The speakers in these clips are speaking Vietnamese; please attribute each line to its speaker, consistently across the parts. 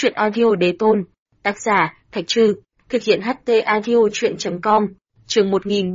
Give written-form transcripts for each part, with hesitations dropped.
Speaker 1: Chuyện audio đế tôn. Tác giả, Thạch Trư. Thực hiện HT audio chuyện.com. Chương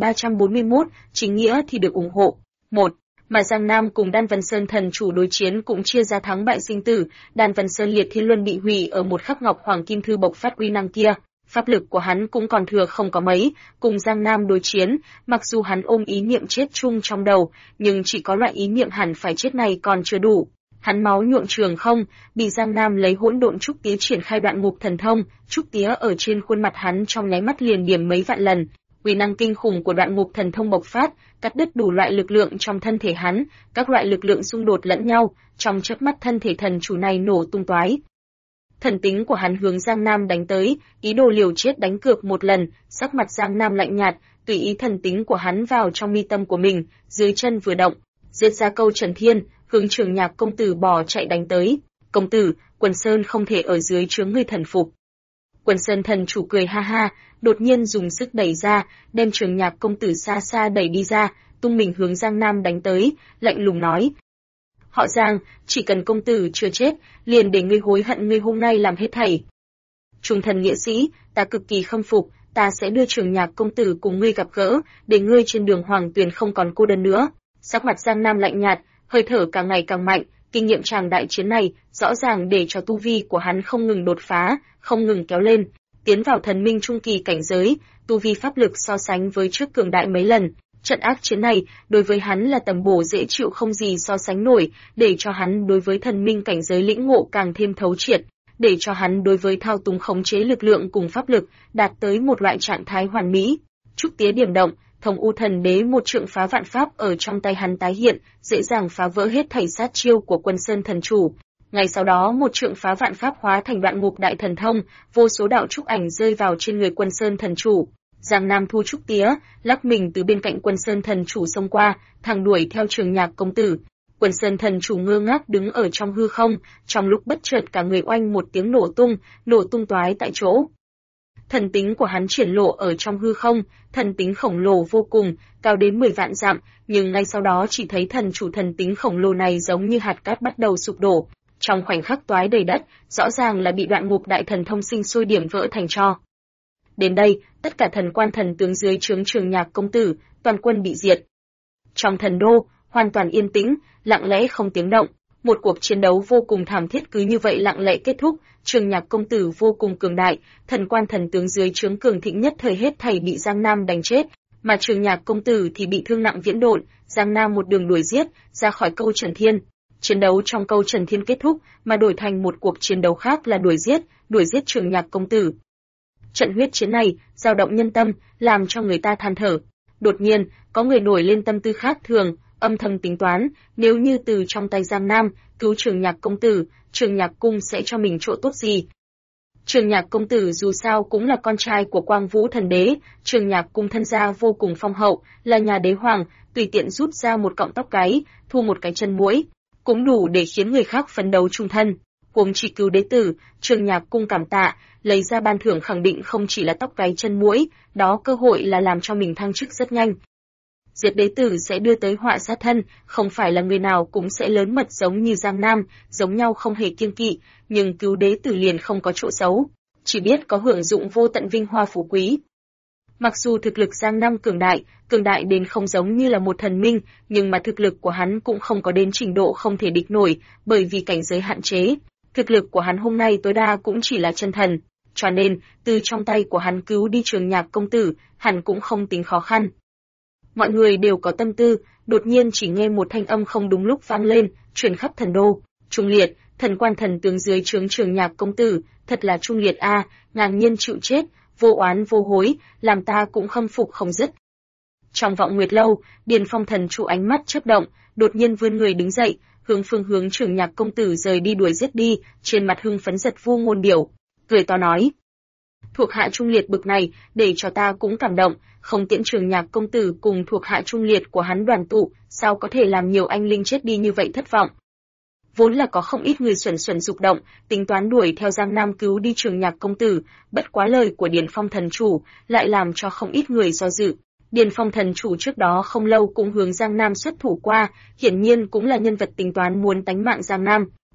Speaker 1: 1341, chính nghĩa thì được ủng hộ. 1. Mà Giang Nam cùng Đan Vân Sơn thần chủ đối chiến cũng chia ra thắng bại sinh tử, Đan Vân Sơn Liệt Thiên Luân bị hủy ở một khắc ngọc hoàng kim thư bộc phát uy năng kia. Pháp lực của hắn cũng còn thừa không có mấy, cùng Giang Nam đối chiến, mặc dù hắn ôm ý niệm chết chung trong đầu, nhưng chỉ có loại ý niệm hẳn phải chết này còn chưa đủ. Hắn máu nhuộm trường không, bị Giang Nam lấy hỗn độn trúc tía triển khai đoạn ngục thần thông, trúc tía ở trên khuôn mặt hắn trong nháy mắt liền điểm mấy vạn lần. Uy năng kinh khủng của đoạn ngục thần thông bộc phát, cắt đứt đủ loại lực lượng trong thân thể hắn, các loại lực lượng xung đột lẫn nhau, trong chớp mắt thân thể thần chủ này nổ tung toái. Thần tính của hắn hướng Giang Nam đánh tới, ý đồ liều chết đánh cược một lần, sắc mặt Giang Nam lạnh nhạt, tùy ý thần tính của hắn vào trong mi tâm của mình, dưới chân vừa động, giết ra câu Trần Thiên, hướng Trường Nhạc công tử bỏ chạy đánh tới. Công tử, Quần Sơn không thể ở dưới chướng ngươi thần phục. Quần Sơn thần chủ cười ha ha, đột nhiên dùng sức đẩy ra, đem Trường Nhạc công tử xa xa đẩy đi ra, tung mình hướng Giang Nam đánh tới, lạnh lùng nói: Họ Giang, chỉ cần công tử chưa chết, liền để ngươi hối hận ngươi hôm nay làm hết thảy. Trung thần nghĩa sĩ, ta cực kỳ khâm phục, ta sẽ đưa Trường Nhạc công tử cùng ngươi gặp gỡ, để ngươi trên đường hoàng tuyền không còn cô đơn nữa. Sắc mặt Giang Nam lạnh nhạt, hơi thở càng ngày càng mạnh, kinh nghiệm tràng đại chiến này rõ ràng để cho tu vi của hắn không ngừng đột phá, không ngừng kéo lên, tiến vào thần minh trung kỳ cảnh giới, tu vi pháp lực so sánh với trước cường đại mấy lần. Trận ác chiến này đối với hắn là tầm bổ dễ chịu không gì so sánh nổi, để cho hắn đối với thần minh cảnh giới lĩnh ngộ càng thêm thấu triệt, để cho hắn đối với thao túng khống chế lực lượng cùng pháp lực đạt tới một loại trạng thái hoàn mỹ. Trúc tía điểm động, Thông U Thần Đế một trượng phá vạn pháp ở trong tay hắn tái hiện, dễ dàng phá vỡ hết thảy sát chiêu của Quân Sơn thần chủ. Ngay sau đó một trượng phá vạn pháp hóa thành đoạn ngục đại thần thông, vô số đạo trúc ảnh rơi vào trên người Quân Sơn thần chủ. Giang Nam thu trúc tía, lắc mình từ bên cạnh Quân Sơn thần chủ xông qua, thẳng đuổi theo Trường Nhạc công tử. Quân Sơn thần chủ ngơ ngác đứng ở trong hư không, trong lúc bất chợt cả người oanh một tiếng nổ tung toái tại chỗ. Thần tính của hắn triển lộ ở trong hư không, thần tính khổng lồ vô cùng, cao đến 10 vạn dặm, nhưng ngay sau đó chỉ thấy thần chủ thần tính khổng lồ này giống như hạt cát bắt đầu sụp đổ, trong khoảnh khắc toái đầy đất, rõ ràng là bị đoạn ngục đại thần thông sinh sôi điểm vỡ thành tro. Đến đây, tất cả thần quan thần tướng dưới trướng Trường Nhạc công tử, toàn quân bị diệt. Trong thần đô, hoàn toàn yên tĩnh, lặng lẽ không tiếng động, một cuộc chiến đấu vô cùng thảm thiết cứ như vậy lặng lẽ kết thúc. Trường Nhạc công tử vô cùng cường đại, thần quan thần tướng dưới trướng cường thịnh nhất thời hết thảy bị Giang Nam đánh chết, mà Trường Nhạc công tử thì bị thương nặng viễn độn, Giang Nam một đường đuổi giết ra khỏi câu Trần Thiên. Chiến đấu trong câu Trần Thiên kết thúc, mà đổi thành một cuộc chiến đấu khác là đuổi giết Trường Nhạc công tử. Trận huyết chiến này dao động nhân tâm, làm cho người ta than thở. Đột nhiên, có người nổi lên tâm tư khác thường, âm thầm tính toán, nếu như từ trong tay Giang Nam cứu Trường Nhạc công tử, Trường Nhạc cung sẽ cho mình chỗ tốt gì? Trường Nhạc công tử dù sao cũng là con trai của Quang Vũ thần đế, Trường Nhạc cung thân gia vô cùng phong hậu, là nhà đế hoàng, tùy tiện rút ra một cọng tóc gáy, thu một cái chân muỗi, cũng đủ để khiến người khác phấn đấu chung thân. Huống chỉ cứu đế tử, Trường Nhạc cung cảm tạ, lấy ra ban thưởng khẳng định không chỉ là tóc gáy chân muỗi, đó cơ hội là làm cho mình thăng chức rất nhanh. Diệt đế tử sẽ đưa tới họa sát thân, không phải là người nào cũng sẽ lớn mật giống như Giang Nam, giống nhau không hề kiêng kỵ, nhưng cứu đế tử liền không có chỗ xấu, chỉ biết có hưởng dụng vô tận vinh hoa phú quý. Mặc dù thực lực Giang Nam cường đại đến không giống như là một thần minh, nhưng mà thực lực của hắn cũng không có đến trình độ không thể địch nổi, bởi vì cảnh giới hạn chế. Thực lực của hắn hôm nay tối đa cũng chỉ là chân thần, cho nên từ trong tay của hắn cứu đi Trường Nhạc công tử, hẳn cũng không tính khó khăn. Mọi người đều có tâm tư, đột nhiên chỉ nghe một thanh âm không đúng lúc vang lên, truyền khắp thần đô. Trung Liệt, thần quan thần tướng dưới trướng Trường Nhạc công tử, thật là Trung Liệt a, ngang nhiên chịu chết, vô oán vô hối, làm ta cũng khâm phục không dứt. Trong vọng nguyệt lâu, Điền Phong thần chủ ánh mắt chớp động, đột nhiên vươn người đứng dậy, hướng Trường Nhạc công tử rời đi đuổi giết đi, trên mặt hưng phấn giật vu ngôn điểu, cười to nói: Thuộc hạ Trung Liệt bực này, để cho ta cũng cảm động, không tiễn Trường Nhạc công tử cùng thuộc hạ Trung Liệt của hắn đoàn tụ, sao có thể làm nhiều anh linh chết đi như vậy thất vọng. Vốn là có không ít người xuẩn dục động, tính toán đuổi theo Giang Nam cứu đi Trường Nhạc công tử, bất quá lời của Điền Phong thần chủ lại làm cho không ít người do dự. Điền Phong thần chủ trước đó không lâu cũng hướng Giang Nam xuất thủ qua, hiển nhiên cũng là nhân vật tính toán muốn tánh mạng Giang Nam.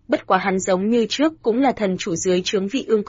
Speaker 1: Bất quá hắn giống như trước cũng là thần chủ dưới trướng Vị Ương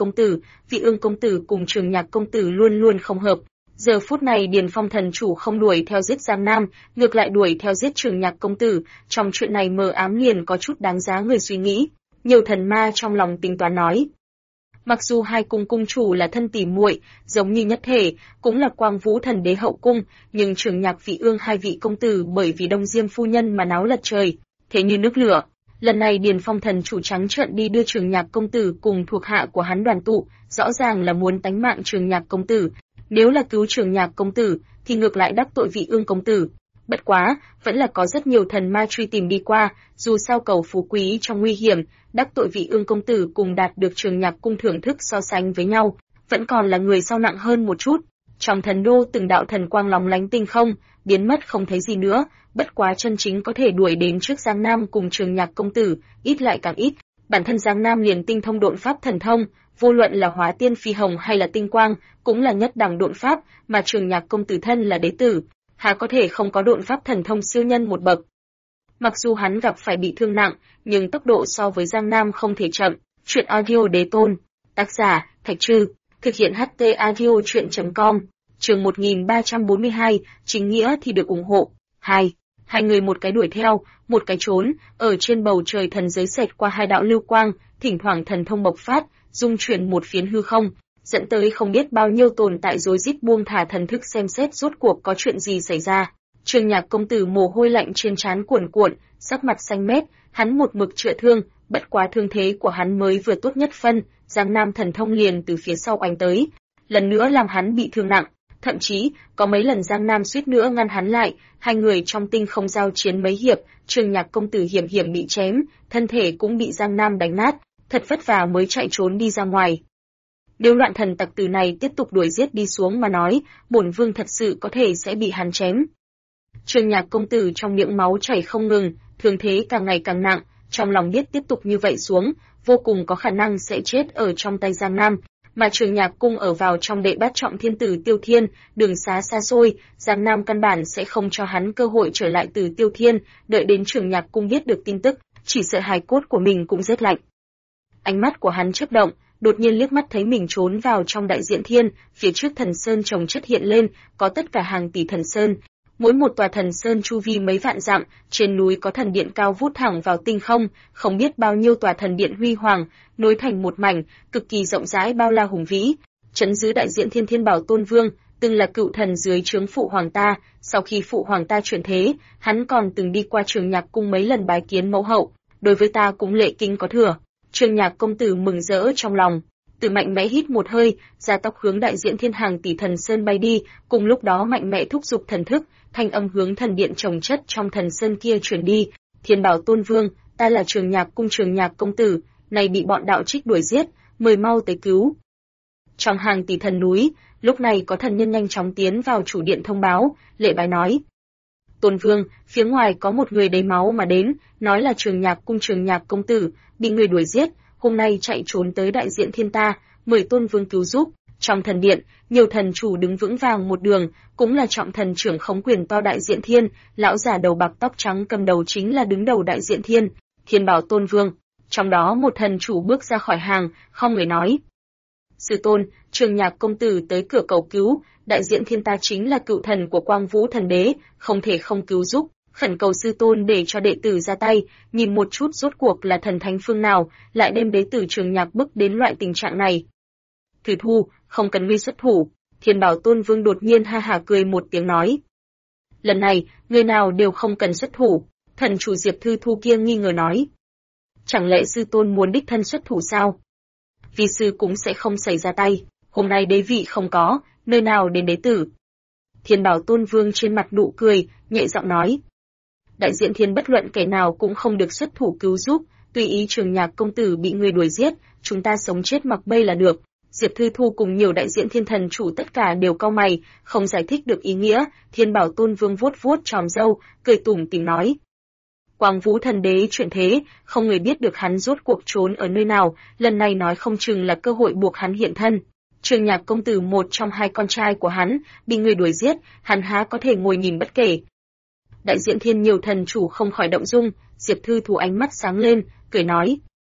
Speaker 1: công tử cùng Trường Nhạc công tử luôn luôn không hợp. Giờ phút này Điền Phong thần chủ không đuổi theo giết Giang Nam, ngược lại đuổi theo giết Trường Nhạc công tử, trong chuyện này mờ ám liền có chút đáng giá người suy nghĩ. Nhiều thần ma trong lòng tính toán nói. Mặc dù hai cung cung chủ là thân tỉ muội, giống như nhất thể, cũng là Quang Vũ thần đế hậu cung, nhưng Trường Nhạc Vị Ương hai vị công tử bởi vì Đông Diêm phu nhân mà náo lật trời, thế như nước lửa. Lần này Điền Phong thần chủ trắng trợn đi đưa Trường Nhạc công tử cùng thuộc hạ của hắn đoàn tụ, rõ ràng là muốn tánh mạng Trường Nhạc công tử. Nếu là cứu Trường Nhạc công tử, thì ngược lại đắc tội Vị Ương công tử. Bất quá, vẫn là có rất nhiều thần ma truy tìm đi qua, dù sao cầu phú quý trong nguy hiểm, đắc tội Vị Ương công tử cùng đạt được Trường Nhạc cung thưởng thức so sánh với nhau, vẫn còn là người sau nặng hơn một chút. Trong thần đô từng đạo thần quang lóng lánh tinh không, biến mất không thấy gì nữa, bất quá chân chính có thể đuổi đến trước Giang Nam cùng Trường Nhạc công tử, ít lại càng ít. Bản thân Giang Nam liền tinh thông độn pháp thần thông, vô luận là Hóa Tiên Phi Hồng hay là Tinh Quang, cũng là nhất đẳng độn pháp, mà Trường Nhạc công tử thân là đế tử, há có thể không có độn pháp thần thông siêu nhân một bậc. Mặc dù hắn gặp phải bị thương nặng, nhưng tốc độ so với Giang Nam không thể chậm. Truyện audio đế tôn, tác giả Thạch Trư, thực hiện HT audio truyện.com, chương 1342, chính nghĩa thì được ủng hộ. 2. Hai người một cái đuổi theo, một cái trốn, ở trên bầu trời thần giới xẹt qua hai đạo lưu quang, thỉnh thoảng thần thông bộc phát, dung chuyển một phiến hư không, dẫn tới không biết bao nhiêu tồn tại rối rít buông thả thần thức xem xét rốt cuộc có chuyện gì xảy ra. Trường Nhạc công tử mồ hôi lạnh trên trán cuồn cuộn, sắc mặt xanh mét, hắn một mực chữa thương, bất quá thương thế của hắn mới vừa tốt nhất phân, Giang Nam thần thông liền từ phía sau oanh tới, lần nữa làm hắn bị thương nặng, thậm chí có mấy lần Giang Nam suýt nữa ngăn hắn lại, hai người trong tinh không giao chiến mấy hiệp, Trường Nhạc công tử hiểm hiểm bị chém, thân thể cũng bị Giang Nam đánh nát, thật vất vả mới chạy trốn đi ra ngoài. Nếu loạn thần tặc tử này tiếp tục đuổi giết đi xuống mà nói, bổn vương thật sự có thể sẽ bị hắn chém. Trường Nhạc công tử trong miệng máu chảy không ngừng, thương thế càng ngày càng nặng, trong lòng biết tiếp tục như vậy xuống, vô cùng có khả năng sẽ chết ở trong tay Giang Nam, mà Trường Nhạc cung ở vào trong đệ bát trọng thiên tử Tiêu Thiên, đường xá xa xôi, Giang Nam căn bản sẽ không cho hắn cơ hội trở lại từ Tiêu Thiên, đợi đến Trường Nhạc cung biết được tin tức, chỉ sợ hài cốt của mình cũng rét lạnh. Ánh mắt của hắn chớp động, đột nhiên liếc mắt thấy mình trốn vào trong đại diện thiên, phía trước thần sơn chồng chất hiện lên, có tất cả hàng tỷ thần sơn. Mỗi một tòa thần sơn chu vi mấy vạn dặm, trên núi có thần điện cao vút thẳng vào tinh không, không biết bao nhiêu tòa thần điện huy hoàng, nối thành một mảnh, cực kỳ rộng rãi bao la hùng vĩ. Trấn giữ đại diện Thiên Thiên Bảo Tôn Vương, từng là cựu thần dưới trướng phụ hoàng ta, sau khi phụ hoàng ta chuyển thế, hắn còn từng đi qua Trường Nhạc cung mấy lần bái kiến mẫu hậu, đối với ta cũng lệ kính có thừa. Trường Nhạc công tử mừng rỡ trong lòng, từ mạnh mẽ hít một hơi, ra tóc hướng đại diện thiên hàng tỷ thần sơn bay đi, cùng lúc đó mạnh mẽ thúc giục thần thức, thanh âm hướng thần điện trồng chất trong thần sơn kia chuyển đi. Thiên Bảo Tôn Vương, ta là Trường Nhạc cung Trường Nhạc công tử, này bị bọn đạo trích đuổi giết, mời mau tới cứu. Trong hàng tỷ thần núi, lúc này có thần nhân nhanh chóng tiến vào chủ điện thông báo, lễ bái nói. Tôn Vương, phía ngoài có một người đầy máu mà đến, nói là Trường Nhạc cung Trường Nhạc công tử, bị người đuổi giết, hôm nay chạy trốn tới đại diện thiên ta, mời Tôn Vương cứu giúp. Trong thần điện, nhiều thần chủ đứng vững vàng một đường, cũng là trọng thần trưởng khống quyền to đại diện thiên, lão già đầu bạc tóc trắng cầm đầu chính là đứng đầu đại diện thiên, Thiên Bảo Tôn Vương. Trong đó một thần chủ bước ra khỏi hàng, không người nói. Sư tôn, Trường Nhạc công tử tới cửa cầu cứu, đại diện thiên ta chính là cựu thần của Quang Vũ thần đế, không thể không cứu giúp, khẩn cầu sư tôn để cho đệ tử ra tay, nhìn một chút rốt cuộc là thần thánh phương nào, lại đem đế tử Trường Nhạc bức đến loại tình trạng này. Thử thu, không cần ngươi xuất thủ, Thiên Bảo Tôn Vương đột nhiên ha hả cười một tiếng nói. Lần này, người nào đều không cần xuất thủ, thần chủ Diệp Thư Thu kia nghi ngờ nói. Chẳng lẽ sư tôn muốn đích thân xuất thủ sao? Vì sư cũng sẽ không xảy ra tay, hôm nay đế vị không có, nơi nào đến đế tử. Thiên Bảo Tôn Vương trên mặt nụ cười, nhẹ giọng nói. Đại diện thiên bất luận kẻ nào cũng không được xuất thủ cứu giúp, tùy ý Trường Nhạc công tử bị người đuổi giết, chúng ta sống chết mặc bay là được. Diệp Thư Thu cùng nhiều đại diện thiên thần chủ tất cả đều cau mày, không giải thích được ý nghĩa. Thiên Bảo Tôn Vương vuốt vuốt tròm râu, cười tủm tỉm nói. Quang Vũ thần đế chuyển thế, không người biết được hắn rốt cuộc trốn ở nơi nào, lần này nói không chừng là cơ hội buộc hắn hiện thân. Trường Nhạc công tử một trong hai con trai của hắn, bị người đuổi giết, hắn há có thể ngồi nhìn bất kể. Đại diện thiên nhiều thần chủ không khỏi động dung, Diệp Thư Thu ánh mắt sáng lên, cười nói.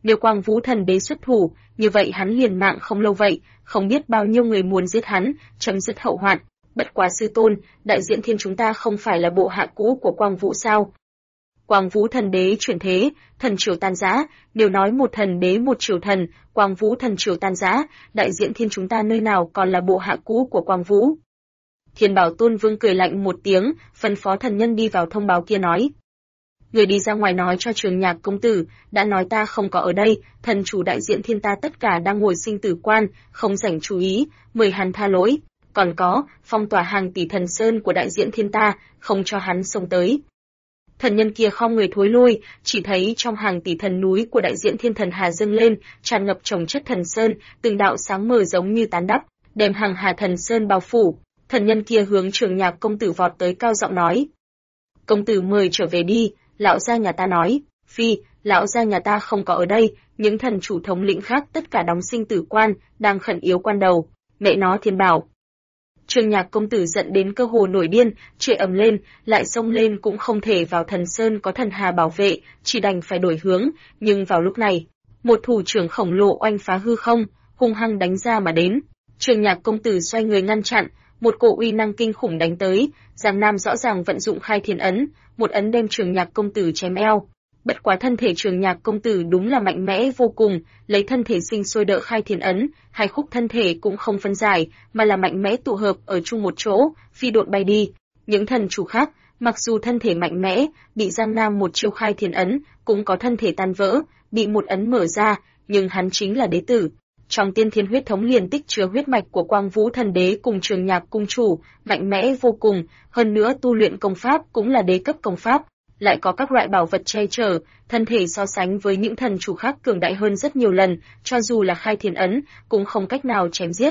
Speaker 1: Nếu Quang Vũ Thần Đế xuất thủ, như vậy hắn liền mạng không lâu vậy, không biết bao nhiêu người muốn giết hắn, chấm dứt hậu hoạn. Bất quá sư tôn, Đại Diễn Thiên chúng ta không phải là bộ hạ cũ của Quang Vũ sao? Quang Vũ Thần Đế chuyển thế, thần triều tan rã, nếu nói một thần đế một triều thần, Quang Vũ thần triều tan rã, Đại Diễn Thiên chúng ta nơi nào còn là bộ hạ cũ của Quang Vũ? Thiên Bảo Tôn Vương cười lạnh một tiếng, phân phó thần nhân đi vào thông báo kia nói: người đi ra ngoài nói cho Trường Nhạc công tử, đã nói ta không có ở đây, thần chủ Đại Diễn Thiên ta tất cả đang ngồi sinh tử quan, không rảnh chú ý, mời hắn tha lỗi. Còn có, phong tỏa hàng tỷ thần sơn của Đại Diễn Thiên ta, không cho hắn xông tới. Thần nhân kia khom người thối lui, chỉ thấy trong hàng tỷ thần núi của Đại Diễn Thiên thần hà dâng lên, tràn ngập trồng chất thần sơn, từng đạo sáng mờ giống như tán đắp, đem hàng hà thần sơn bao phủ. Thần nhân kia hướng Trường Nhạc công tử vọt tới cao giọng nói: công tử mời trở về đi. Lão gia nhà ta nói: phi, lão gia nhà ta không có ở đây, những thần chủ thống lĩnh khác tất cả đóng sinh tử quan, đang khẩn yếu quan đầu. Mẹ nó Thiên Bảo. Trường Nhạc công tử giận đến cơ hồ nổi điên, chửi ầm lên, lại xông lên cũng không thể vào thần sơn có thần hà bảo vệ, chỉ đành phải đổi hướng, nhưng vào lúc này, một thủ trưởng khổng lồ oanh phá hư không, hung hăng đánh ra mà đến. Trường Nhạc công tử xoay người ngăn chặn, một cổ uy năng kinh khủng đánh tới, Giang Nam rõ ràng vận dụng Khai Thiên ấn, một ấn đem Trường Nhạc công tử chém eo. Bất quá thân thể Trường Nhạc công tử đúng là mạnh mẽ vô cùng, lấy thân thể sinh sôi đỡ Khai Thiên ấn, hai khúc thân thể cũng không phân giải, mà là mạnh mẽ tụ hợp ở chung một chỗ, phi độn bay đi. Những thần chủ khác, mặc dù thân thể mạnh mẽ, bị Giang Nam một chiêu Khai Thiên ấn, cũng có thân thể tan vỡ, bị một ấn mở ra, nhưng hắn chính là đế tử. Trong tiên thiên huyết thống liền tích chứa huyết mạch của Quang Vũ Thần Đế cùng Trường Nhạc cung chủ, mạnh mẽ vô cùng, hơn nữa tu luyện công pháp cũng là đế cấp công pháp, lại có các loại bảo vật che chở, thân thể so sánh với những thần chủ khác cường đại hơn rất nhiều lần, cho dù là Khai Thiên ấn cũng không cách nào chém giết.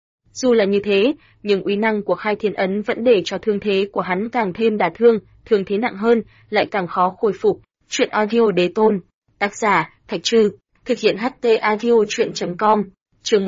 Speaker 1: Dù là như thế, nhưng uy năng của Khai Thiên ấn vẫn để cho thương thế của hắn càng thêm đả thương, thương thế nặng hơn, lại càng khó khôi phục. Truyện audio đế tôn, tác giả Thạch Trư, thực hiện HT audio truyện.com, chương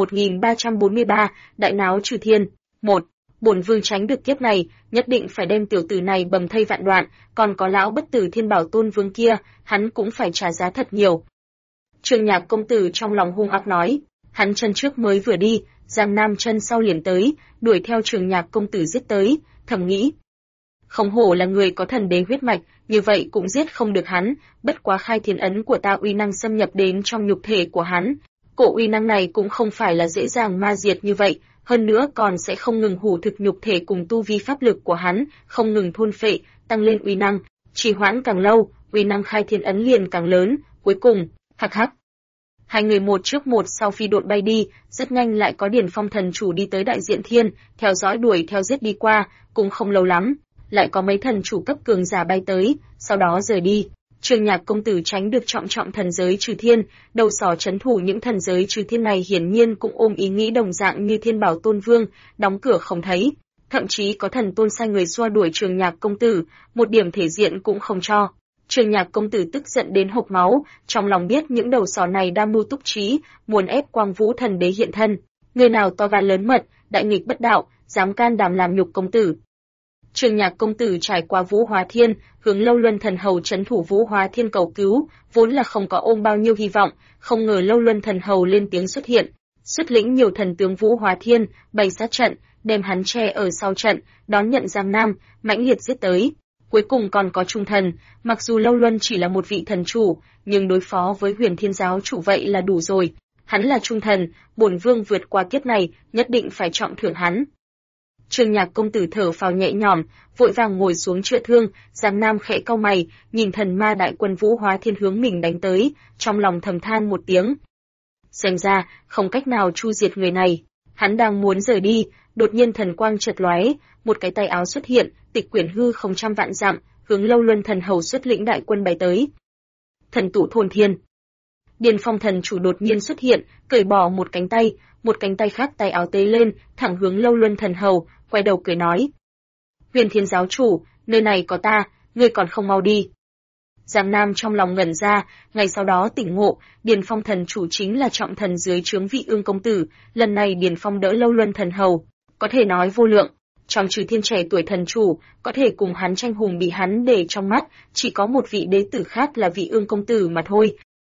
Speaker 1: 1343, đại náo trừ thiên. 1. Bổn vương tránh được kiếp này, nhất định phải đem tiểu tử này bầm thây vạn đoạn, còn có lão bất tử Thiên Bảo Tôn Vương kia, hắn cũng phải trả giá thật nhiều. Trường Nhạc công tử trong lòng hung ác nói, hắn chân trước mới vừa đi, Giang Nam chân sau liền tới, đuổi theo Trường Nhạc công tử giết tới, thầm nghĩ. Không hổ là người có thần đế huyết mạch, như vậy cũng giết không được hắn, bất quá Khai Thiên ấn của ta uy năng xâm nhập đến trong nhục thể của hắn. Cổ uy năng này cũng không phải là dễ dàng ma diệt như vậy, hơn nữa còn sẽ không ngừng hủ thực nhục thể cùng tu vi pháp lực của hắn, không ngừng thôn phệ, tăng lên uy năng, trì hoãn càng lâu, uy năng Khai Thiên ấn liền càng lớn, cuối cùng, hắc hắc. Hai người một trước một sau phi độn bay đi, rất nhanh lại có Điển Phong thần chủ đi tới Đại Diện Thiên, theo dõi đuổi theo giết đi qua, cũng không lâu lắm, lại có mấy thần chủ cấp cường giả bay tới, sau đó rời đi. Trường Nhạc công tử tránh được trọng thần giới trừ thiên, đầu sỏ trấn thủ những thần giới trừ thiên này hiển nhiên cũng ôm ý nghĩ đồng dạng như Thiên Bảo Tôn Vương, đóng cửa không thấy, thậm chí có thần tôn sai người xua đuổi Trường Nhạc công tử, một điểm thể diện cũng không cho. Trường Nhạc công tử tức giận đến hộc máu, trong lòng biết những đầu sỏ này đang mưu túc trí, muốn ép Quang Vũ Thần Đế hiện thân. Người nào to gan lớn mật, đại nghịch bất đạo, dám can đảm làm nhục công tử. Trường Nhạc công tử trải qua Vũ Hóa Thiên, hướng Lâu Luân thần hầu trấn thủ Vũ Hóa Thiên cầu cứu, vốn là không có ôm bao nhiêu hy vọng, không ngờ Lâu Luân thần hầu lên tiếng xuất hiện, xuất lĩnh nhiều thần tướng Vũ Hóa Thiên, bày sát trận, đem hắn che ở sau trận, đón nhận Giang Nam, mãnh liệt giết tới. Cuối cùng còn có Trung Thần, mặc dù Lâu Luân chỉ là một vị thần chủ, nhưng đối phó với Huyền Thiên giáo chủ vậy là đủ rồi. Hắn là Trung Thần, bổn vương vượt qua kiếp này, nhất định phải trọng thưởng hắn. Trường Nhạc công tử thở phào nhẹ nhõm, vội vàng ngồi xuống chữa thương, Giang Nam khẽ cau mày, nhìn thần ma đại quân Vũ Hóa Thiên hướng mình đánh tới, trong lòng thầm than một tiếng. Xem ra, không cách nào chu diệt người này. Hắn đang muốn rời đi, đột nhiên thần quang chợt lóe, một cái tay áo xuất hiện, tịch quyển hư không trăm vạn dặm, hướng Lâu Luân thần hầu xuất lĩnh đại quân bay tới. Thần tụ thôn thiên. Điền Phong thần chủ đột nhiên xuất hiện, cởi bỏ một cánh tay khác tay áo tế lên, thẳng hướng Lâu Luân thần hầu, quay đầu cười nói: Huyền Thiên giáo chủ, nơi này có ta, ngươi còn không mau đi. Giang Nam trong lòng ngẩn ra, ngày sau đó tỉnh ngộ, Điền Phong thần chủ chính là trọng thần dưới trướng Vị Ương công tử, lần này Điền Phong đỡ Lâu Luân thần hầu, có thể nói vô lượng. Trong trừ thiên trẻ tuổi thần chủ, có thể cùng hắn tranh hùng bị hắn để trong mắt, chỉ có một vị đế tử khác là Vị Ương công tử mà thôi.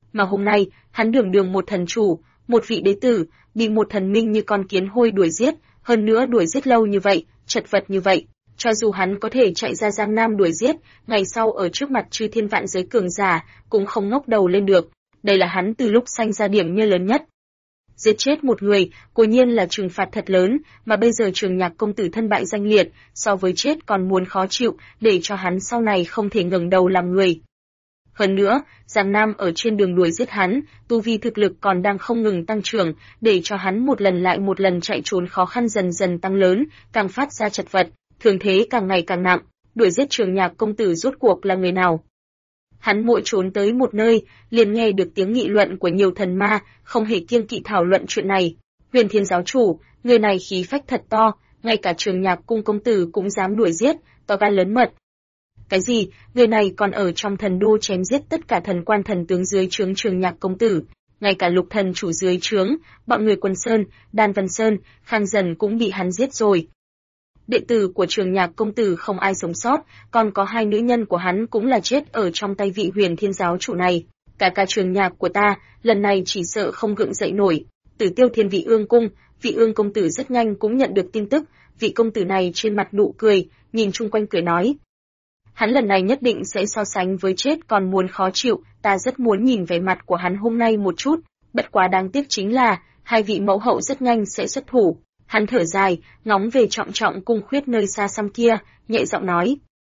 Speaker 1: Mà hôm nay, hắn đường đường một thần chủ, một vị đế tử, bị một thần minh như con kiến hôi đuổi giết, hơn nữa đuổi giết lâu như vậy, chật vật như vậy. Cho dù hắn có thể chạy ra Giang Nam đuổi giết, ngày sau ở trước mặt chư thiên vạn giới cường giả, cũng không ngóc đầu lên được. Đây là hắn từ lúc sanh ra điểm mê lớn nhất. Giết chết một người, cố nhiên là trừng phạt thật lớn, mà bây giờ Trường Nhạc công tử thân bại danh liệt, so với chết còn muốn khó chịu, để cho hắn sau này không thể ngẩng đầu làm người. Hơn nữa, Giang Nam ở trên đường đuổi giết hắn, tu vi thực lực còn đang không ngừng tăng trưởng, để cho hắn một lần lại một lần chạy trốn khó khăn dần dần tăng lớn, càng phát ra chật vật, thường thế càng ngày càng nặng. Đuổi giết Trường Nhạc công tử rốt cuộc là người nào? Hắn mỗi trốn tới một nơi, liền nghe được tiếng nghị luận của nhiều thần ma, không hề kiêng kỵ thảo luận chuyện này. Huyền Thiên giáo chủ, người này khí phách thật to, ngay cả Trường Nhạc cung công tử cũng dám đuổi giết, to gan lớn mật. Cái gì, người này còn ở trong thần đô chém giết tất cả thần quan thần tướng dưới trướng Trường Nhạc công tử, ngay cả lục thần chủ dưới trướng, bọn người Quân Sơn, Đan Vân Sơn, Khang Dần cũng bị hắn giết rồi. Đệ tử của Trường Nhạc công tử không ai sống sót, còn có 2 nữ nhân của hắn cũng là chết ở trong tay vị Huyền Thiên giáo chủ này. Cả Trường Nhạc của ta, lần này chỉ sợ không gượng dậy nổi. Tử Tiêu Thiên Vị Ương cung, Vị Ương công tử rất nhanh cũng nhận được tin tức, vị công tử này trên mặt nụ cười, nhìn chung quanh cười nói: hắn lần này nhất định sẽ so sánh với chết còn muốn khó chịu, ta rất muốn nhìn vẻ mặt của hắn hôm nay một chút, bất quá đáng tiếc chính là, 2 vị mẫu hậu rất nhanh sẽ xuất thủ. Hắn thở dài, ngóng về Trọng Trọng cung khuyết nơi xa xăm kia, nhẹ giọng nói: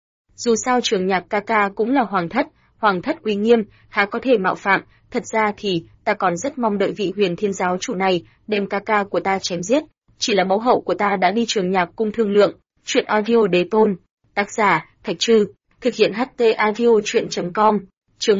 Speaker 1: dù sao Trường Nhạc ca ca cũng là hoàng thất uy nghiêm, há có thể mạo phạm, thật ra thì, ta còn rất mong đợi vị Huyền Thiên giáo chủ này, đem ca ca của ta chém giết, chỉ là mẫu hậu của ta đã đi Trường Nhạc cung thương lượng. Chuyện audio đế tôn, tác giả, Thạch Trư, thực hiện HT audio chuyện.com, chương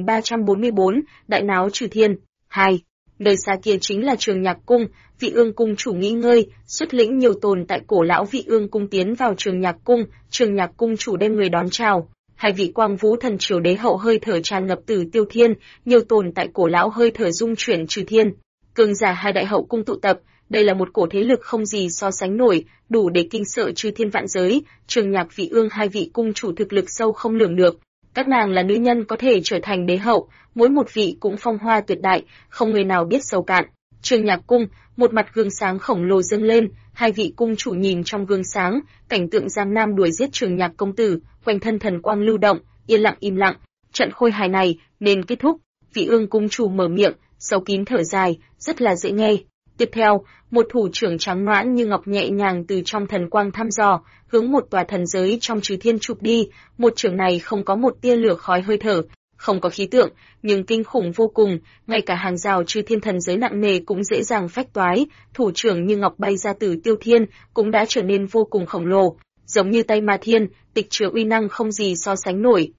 Speaker 1: 1344, Đại náo trừ thiên, 2. Nơi xa kia chính là Trường Nhạc cung, Vị Ương cung chủ nghỉ ngơi, xuất lĩnh nhiều tồn tại cổ lão Vị Ương cung tiến vào Trường Nhạc cung chủ đem người đón chào. 2 vị Quang Vũ thần triều đế hậu hơi thở tràn ngập từ Tiêu Thiên, nhiều tồn tại cổ lão hơi thở dung chuyển trừ thiên. Cường giả 2 đại hậu cung tụ tập, đây là một cổ thế lực không gì so sánh nổi, đủ để kinh sợ trừ thiên vạn giới. Trường Nhạc Vị Ương 2 vị cung chủ thực lực sâu không lường được. Các nàng là nữ nhân có thể trở thành đế hậu, mỗi một vị cũng phong hoa tuyệt đại, không người nào biết sâu cạn. Trường Nhạc cung, một mặt gương sáng khổng lồ dâng lên, 2 vị cung chủ nhìn trong gương sáng, cảnh tượng Giang Nam đuổi giết Trường Nhạc công tử, quanh thân thần quang lưu động, yên lặng im lặng. Trận khôi hài này nên kết thúc. Vị Ương cung chủ mở miệng, sâu kín thở dài, rất là dễ nghe. Tiếp theo, một thủ trưởng trắng nõn như ngọc nhẹ nhàng từ trong thần quang thăm dò, hướng một tòa thần giới trong trừ thiên chụp đi. Một trưởng này không có một tia lửa khói hơi thở, không có khí tượng, nhưng kinh khủng vô cùng, ngay cả hàng rào trừ thiên thần giới nặng nề cũng dễ dàng phách toái. Thủ trưởng như ngọc bay ra từ Tiêu Thiên cũng đã trở nên vô cùng khổng lồ, giống như tay Ma Thiên, tịch chứa uy năng không gì so sánh nổi.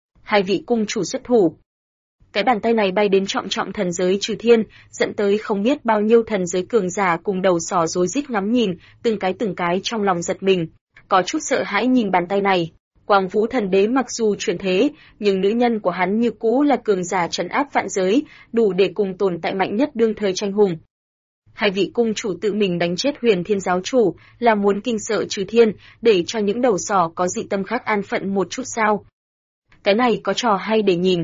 Speaker 1: 2 vị cung chủ xuất thủ. Cái bàn tay này bay đến Trọng thần giới trừ thiên, dẫn tới không biết bao nhiêu thần giới cường giả cùng đầu sỏ rối rít ngắm nhìn, từng cái trong lòng giật mình, có chút sợ hãi nhìn bàn tay này. Quang Vũ thần đế mặc dù chuyển thế, nhưng nữ nhân của hắn như cũ là cường giả trấn áp vạn giới, đủ để cùng tồn tại mạnh nhất đương thời tranh hùng. 2 vị cung chủ tự mình đánh chết Huyền Thiên giáo chủ, là muốn kinh sợ trừ thiên, để cho những đầu sỏ có dị tâm khác an phận một chút sao? Cái này có trò hay để nhìn.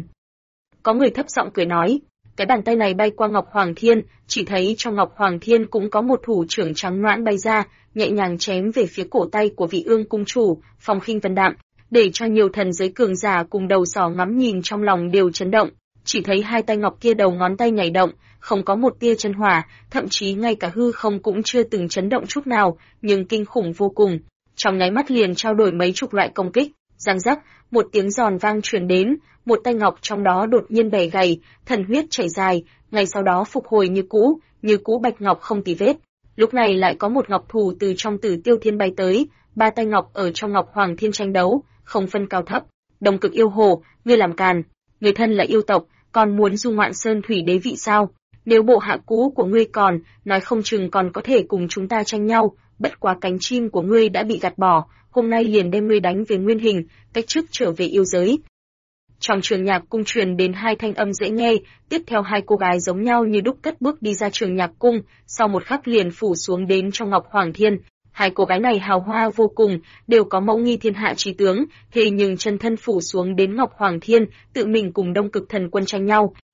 Speaker 1: Có người thấp giọng cười nói, cái bàn tay này bay qua Ngọc Hoàng Thiên, chỉ thấy trong Ngọc Hoàng Thiên cũng có một thủ trưởng trắng nõn bay ra, nhẹ nhàng chém về phía cổ tay của Vị Ương cung chủ, phong khinh vân đạm, để cho nhiều thần giới cường giả cùng đầu sỏ ngắm nhìn trong lòng đều chấn động. Chỉ thấy 2 tay ngọc kia đầu ngón tay nhảy động, không có một tia chân hỏa, thậm chí ngay cả hư không cũng chưa từng chấn động chút nào, nhưng kinh khủng vô cùng. Trong nháy mắt liền trao đổi mấy chục loại công kích, răng rắc, một tiếng giòn vang truyền đến, một tay ngọc trong đó đột nhiên bẻ gãy, thần huyết chảy dài, ngay sau đó phục hồi như cũ bạch ngọc không tì vết. Lúc này lại có một ngọc thủ từ trong Tử Tiêu Thiên bay tới, 3 tay ngọc ở trong Ngọc Hoàng Thiên tranh đấu, không phân cao thấp. Đồng Cực yêu hồ, ngươi làm càn, người thân là yêu tộc, còn muốn du ngoạn sơn thủy đế vị sao? Nếu bộ hạ cũ của ngươi còn, nói không chừng còn có thể cùng chúng ta tranh nhau, bất quá cánh chim của ngươi đã bị gạt bỏ, hôm nay liền đem ngươi đánh về nguyên hình, cách chức trở về yêu giới. Trong Trường Nhạc cung truyền đến 2 thanh âm dễ nghe, tiếp theo 2 cô gái giống nhau như đúc cất bước đi ra Trường Nhạc cung, sau một khắc liền phủ xuống đến trong Ngọc Hoàng Thiên. 2 cô gái này hào hoa vô cùng, đều có mẫu nghi thiên hạ chí tướng, thế nhưng chân thân phủ xuống đến Ngọc Hoàng Thiên, tự mình cùng Đông Cực thần quân tranh nhau.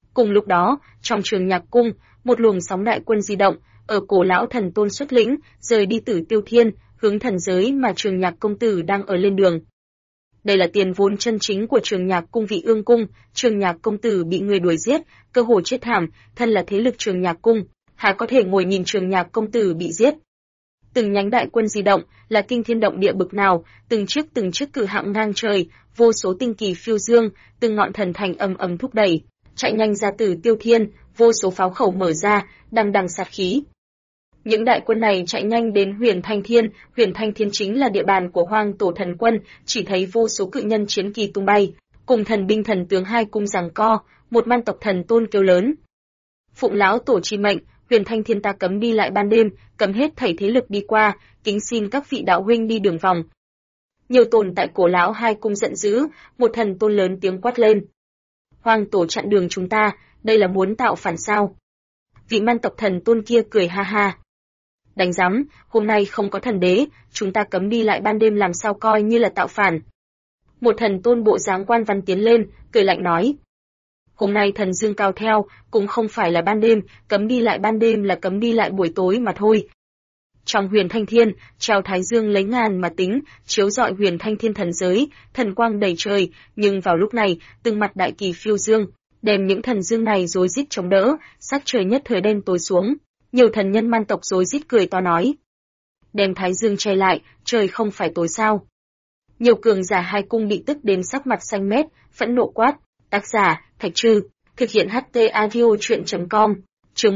Speaker 1: Cùng lúc đó, trong Trường Nhạc Cung, một luồng sóng đại quân di động, ở Cổ lão thần tôn xuất lĩnh, rời đi Tử Tiêu Thiên, hướng thần giới mà Trường Nhạc công tử đang ở lên đường. Đây là tiền vốn chân chính của Trường Nhạc Cung Vị Ương Cung, Trường Nhạc công tử bị người đuổi giết, cơ hồ chết thảm, thân là thế lực Trường Nhạc Cung, há có thể ngồi nhìn Trường Nhạc công tử bị giết. Từng nhánh đại quân di động, là kinh thiên động địa bực nào, từng chiếc cử hạng ngang trời, vô số tinh kỳ phiêu dương, từng ngọn thần thành ầm ầm thúc đẩy, chạy nhanh ra Tử Tiêu Thiên, vô số pháo khẩu mở ra, đằng đằng sát khí. Những đại quân này chạy nhanh đến Huyền Thanh Thiên chính là địa bàn của Hoang Tổ Thần Quân, chỉ thấy vô số cự nhân chiến kỳ tung bay, cùng thần binh thần tướng hai cung giằng co, một man tộc thần tôn kêu lớn. Phụng lão tổ chi mệnh, Huyền Thanh Thiên ta cấm đi lại ban đêm, cấm hết thảy thế lực đi qua, kính xin các vị đạo huynh đi đường vòng. Nhiều tồn tại cổ lão hai cung giận dữ, một thần tôn lớn tiếng quát lên. Hoang tổ chặn đường chúng ta, đây là muốn tạo phản sao? Vị man tộc thần tôn kia cười ha ha. Đánh giám, hôm nay không có thần đế, chúng ta cấm đi lại ban đêm làm sao coi như là tạo phản. Một thần tôn bộ dáng quan văn tiến lên, cười lạnh nói. Hôm nay thần dương cao theo, cũng không phải là ban đêm, cấm đi lại ban đêm là cấm đi lại buổi tối mà thôi. Trong Huyền Thanh Thiên, treo thái dương lấy ngàn mà tính, chiếu rọi Huyền Thanh Thiên thần giới, thần quang đầy trời, nhưng vào lúc này, từng mặt đại kỳ phiêu dương, đem những thần dương này rối rít chống đỡ, sắc trời nhất thời đen tối xuống. Nhiều thần nhân man tộc rối rít cười to nói. Đem thái dương che lại, trời không phải tối sao. Nhiều cường giả hai cung bị tức đến sắc mặt xanh mét, phẫn nộ quát. Tác giả, Thạch Trư, thực hiện HT Audio Truyện.com, chương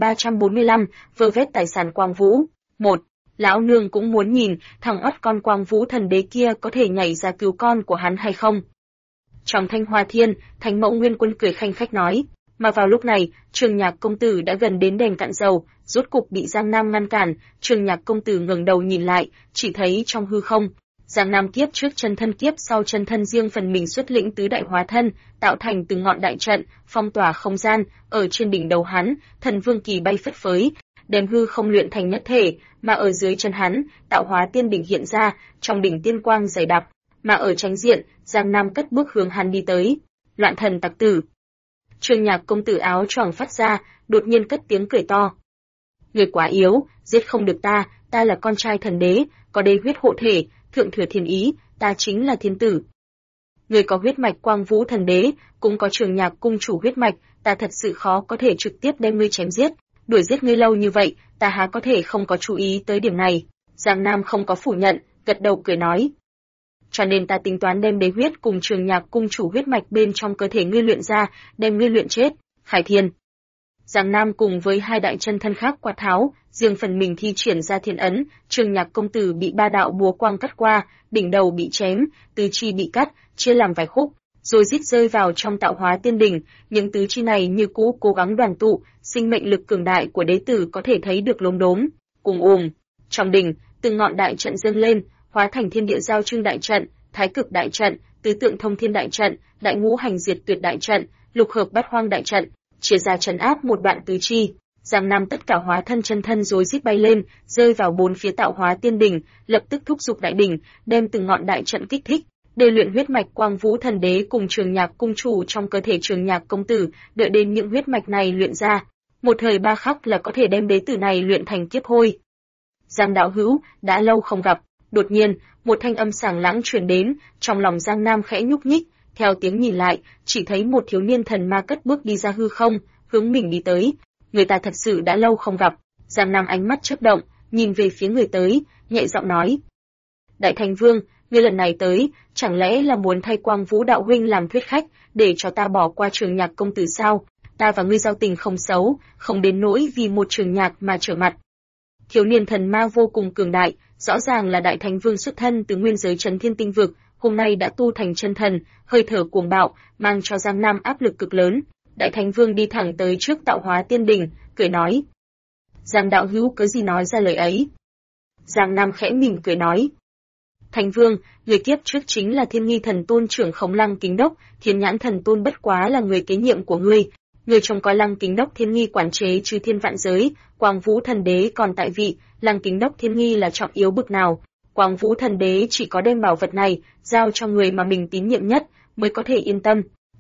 Speaker 1: 1345, vơ vét tài sản Quang Vũ. 1. Lão nương cũng muốn nhìn, thằng ất con Quang Vũ thần đế kia có thể nhảy ra cứu con của hắn hay không. Trong Thanh Hoa Thiên, Thánh Mẫu Nguyên Quân cười khanh khách nói. Mà vào lúc này, Trường Nhạc công tử đã gần đến đèn cạn dầu, rốt cục bị Giang Nam ngăn cản, Trường Nhạc công tử ngẩng đầu nhìn lại, chỉ thấy trong hư không, Giang Nam kiếp trước chân thân kiếp sau chân thân riêng phần mình xuất lĩnh tứ đại hóa thân, tạo thành từng ngọn đại trận, phong tỏa không gian, ở trên đỉnh đầu hắn, thần vương kỳ bay phất phới, đem hư không luyện thành nhất thể, mà ở dưới chân hắn, tạo hóa tiên đỉnh hiện ra, trong đỉnh tiên quang dày đặc, mà ở tránh diện, Giang Nam cất bước hướng hắn đi tới. Loạn thần tặc tử. Trường Nhạc công tử áo choàng phát ra, đột nhiên cất tiếng cười to. Người quá yếu, giết không được ta là con trai thần đế, có đế huyết hộ thể, thượng thừa thiên ý, ta chính là thiên tử. Người có huyết mạch Quang Vũ thần đế, cũng có Trường Nhạc cung chủ huyết mạch, ta thật sự khó có thể trực tiếp đem ngươi chém giết, đuổi giết ngươi lâu như vậy, ta há có thể không có chú ý tới điểm này. Giang Nam không có phủ nhận, gật đầu cười nói. Cho nên ta tính toán đem đế huyết cùng Trường Nhạc cung chủ huyết mạch bên trong cơ thể ngươi luyện ra, đem ngươi luyện chết. Khải Thiên. Giang Nam cùng với hai đại chân thân khác quát tháo, riêng phần mình thi triển ra thiên ấn, Trường Nhạc công tử bị ba đạo búa quang cắt qua, đỉnh đầu bị chém, tứ chi bị cắt, chia làm vài khúc, rồi rít rơi vào trong tạo hóa tiên đỉnh, những tứ chi này như cũ cố gắng đoàn tụ, sinh mệnh lực cường đại của đế tử có thể thấy được lốm đốm. Cùng trong đỉnh, từng ngọn đại trận dâng lên, hóa thành thiên địa giao trưng đại trận, thái cực đại trận, tứ tượng thông thiên đại trận, đại ngũ hành diệt tuyệt đại trận, lục hợp bát hoang đại trận, chia ra trấn áp một đoạn tứ chi. Giang Nam tất cả hóa thân chân thân rối rít bay lên, rơi vào bốn phía tạo hóa tiên đỉnh, lập tức thúc giục đại đỉnh, đem từng ngọn đại trận kích thích, để luyện huyết mạch Quang Vũ thần đế cùng Trường Nhạc cung chủ trong cơ thể Trường Nhạc công tử, đợi đến những huyết mạch này luyện ra, một thời ba khắc là có thể đem đế tử này luyện thành kiếp hôi. Giang đạo hữu, đã lâu không gặp. Đột nhiên, một thanh âm sảng lãng truyền đến, trong lòng Giang Nam khẽ nhúc nhích, theo tiếng nhìn lại, chỉ thấy một thiếu niên thần ma cất bước đi ra hư không, hướng mình đi tới. Người ta thật sự đã lâu không gặp. Giang Nam ánh mắt chớp động, nhìn về phía người tới, nhẹ giọng nói: Đại Thành Vương, ngươi lần này tới, chẳng lẽ là muốn thay Quang Vũ đạo huynh làm thuyết khách, để cho ta bỏ qua Trường Nhạc công tử sao? Ta và ngươi giao tình không xấu, không đến nỗi vì một Trường Nhạc mà trở mặt. Thiếu niên thần ma vô cùng cường đại, rõ ràng là Đại Thánh Vương xuất thân từ nguyên giới Trấn Thiên Tinh Vực, hôm nay đã tu thành chân thần, hơi thở cuồng bạo, mang cho Giang Nam áp lực cực lớn. Đại Thánh Vương đi thẳng tới trước tạo hóa tiên đỉnh, cười nói: Giang đạo hữu cớ gì nói ra lời ấy? Giang Nam khẽ mỉm cười nói: Thánh Vương, người kiếp trước chính là Thiên Nghi thần tôn trưởng khống Lăng Kính Đốc, Thiên Nhãn thần tôn bất quá là người kế nhiệm của ngươi. Người trông coi Lăng Kính Đốc Thiên Nghi quản chế chư thiên vạn giới, Quang Vũ thần đế còn tại vị, Lăng Kính Đốc Thiên Nghi là trọng yếu bực nào? Quang Vũ thần đế chỉ có đem bảo vật này giao cho người mà mình tín nhiệm nhất mới có thể yên tâm.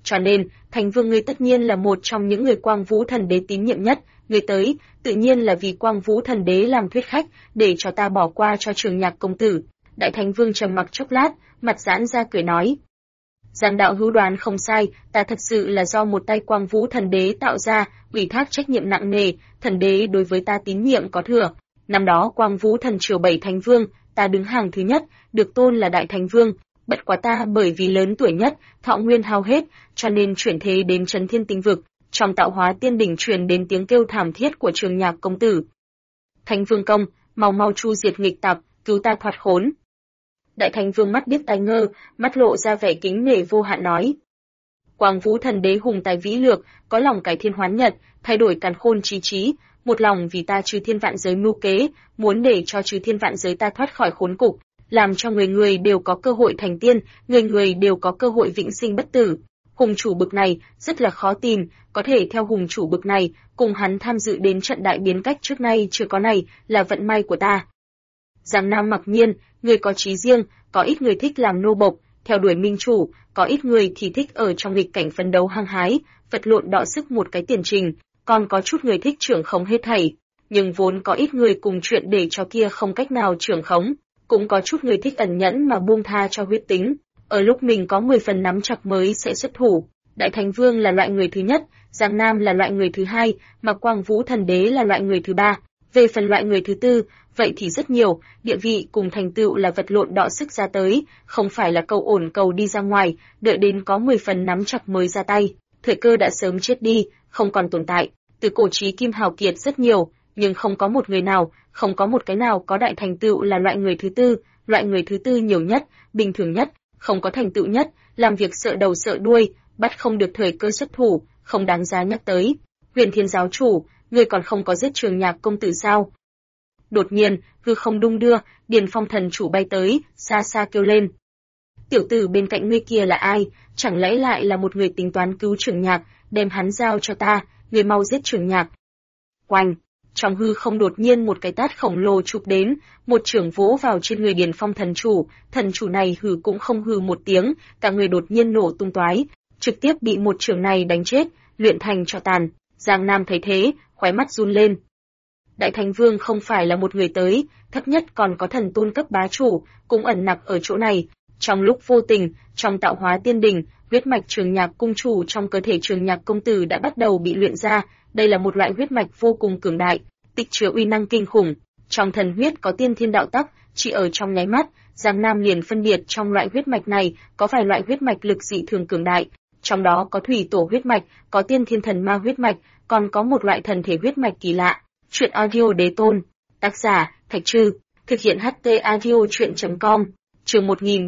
Speaker 1: cho nên, Thành Vương ngươi tất nhiên là một trong những người Quang Vũ Thần Đế tín nhiệm nhất, ngươi tới, tự nhiên là vì Quang Vũ Thần Đế làm thuyết khách, để cho ta bỏ qua cho Trường Nhạc công tử. Đại Thành Vương trầm mặc chốc lát, mặt giãn ra cười nói: Giang đạo hữu đoán không sai, ta thật sự là do một tay Quang Vũ Thần Đế tạo ra, ủy thác trách nhiệm nặng nề, Thần Đế đối với ta tín nhiệm có thừa. Năm đó Quang Vũ Thần Triều 7 Thành Vương, ta đứng hàng thứ nhất, được tôn là Đại Thành Vương. Bất quá ta bởi vì lớn tuổi nhất, thọ nguyên hao hết, cho nên chuyển thế đến Trấn Thiên Tinh Vực, trong Tạo Hóa Tiên Đỉnh truyền đến tiếng kêu thảm thiết của Trường Nhạc công tử. Thành Vương công, mau mau chu diệt nghịch tặc, cứu ta thoát khốn. Đại Thành Vương mắt điếc tai ngơ, mắt lộ ra vẻ kính nể vô hạn nói: Quang Vũ Thần Đế hùng tài vĩ lược, có lòng cải thiên hoán nhật, thay đổi càn khôn trí trí, một lòng vì ta trừ thiên vạn giới mưu kế, muốn để cho trừ thiên vạn giới ta thoát khỏi khốn cục, làm cho người người đều có cơ hội thành tiên, người người đều có cơ hội vĩnh sinh bất tử. Hùng chủ bực này rất là khó tìm, có thể theo hùng chủ bực này cùng hắn tham dự đến trận đại biến cách trước nay chưa có này là vận may của ta. Giang Nam mặc nhiên, người có chí riêng, có ít người thích làm nô bộc, theo đuổi minh chủ, có ít người thì thích ở trong nghịch cảnh phấn đấu hăng hái, vật lộn đọ sức một cái tiền trình, còn có chút người thích trưởng khống hết thảy, nhưng vốn có ít người cùng chuyện để cho kia không cách nào trưởng khống, cũng có chút người thích ẩn nhẫn mà buông tha cho huyết tính, ở lúc mình có 10 phần nắm chặt mới sẽ xuất thủ. Đại Thành Vương là loại người thứ nhất, Giang Nam là loại người thứ hai, mà Quang Vũ Thần Đế là loại người thứ ba. Về phần loại người thứ tư, vậy thì rất nhiều, địa vị cùng thành tựu là vật lộn đọ sức ra tới, không phải là cầu ổn cầu đi ra ngoài, đợi đến có 10 phần nắm chặt mới ra tay. Thời cơ đã sớm chết đi, không còn tồn tại. Từ cổ chí kim hào kiệt rất nhiều, nhưng không có một người nào, không có một cái nào có đại thành tựu là loại người thứ tư. Loại người thứ tư nhiều nhất, bình thường nhất, không có thành tựu nhất, làm việc sợ đầu sợ đuôi, bắt không được thời cơ xuất thủ, không đáng giá nhắc tới. Huyền Thiên giáo chủ, ngươi còn không có giết Trường Nhạc công tử sao? Đột nhiên, hư không đung đưa, Điền Phong thần chủ bay tới, xa xa kêu lên: Tiểu tử bên cạnh ngươi kia là ai? Chẳng lẽ lại là một người tính toán cứu Trường Nhạc, đem hắn giao cho ta, ngươi mau giết Trường Nhạc. Oanh! Trong hư không đột nhiên một cái tát khổng lồ chụp đến, một chưởng vỗ vào trên người Điền Phong thần chủ này hừ cũng không hừ một tiếng, cả người đột nhiên nổ tung toái, trực tiếp bị một chưởng này đánh chết, luyện thành tro tàn. Giang Nam thấy thế, khóe mắt run lên. Đại Thành Vương không phải là một người tới, thấp nhất còn có thần tôn cấp bá chủ, cũng ẩn nặc ở chỗ này. Trong lúc vô tình, trong Tạo Hóa Tiên Đỉnh, huyết mạch Trường Nhạc cung chủ trong cơ thể Trường Nhạc công tử đã bắt đầu bị luyện ra. Đây là một loại huyết mạch vô cùng cường đại, tích chứa uy năng kinh khủng. Trong thần huyết có tiên thiên đạo tắc, chỉ ở trong nháy mắt, Giang Nam liền phân biệt trong loại huyết mạch này có vài loại huyết mạch lực dị thường cường đại. Trong đó có thủy tổ huyết mạch, có tiên thiên thần ma huyết mạch, còn có một loại thần thể huyết mạch kỳ lạ. Truyện audio đế tôn. Tác giả, Thạch Trư. Thực hiện HT audio truyện.com. Chương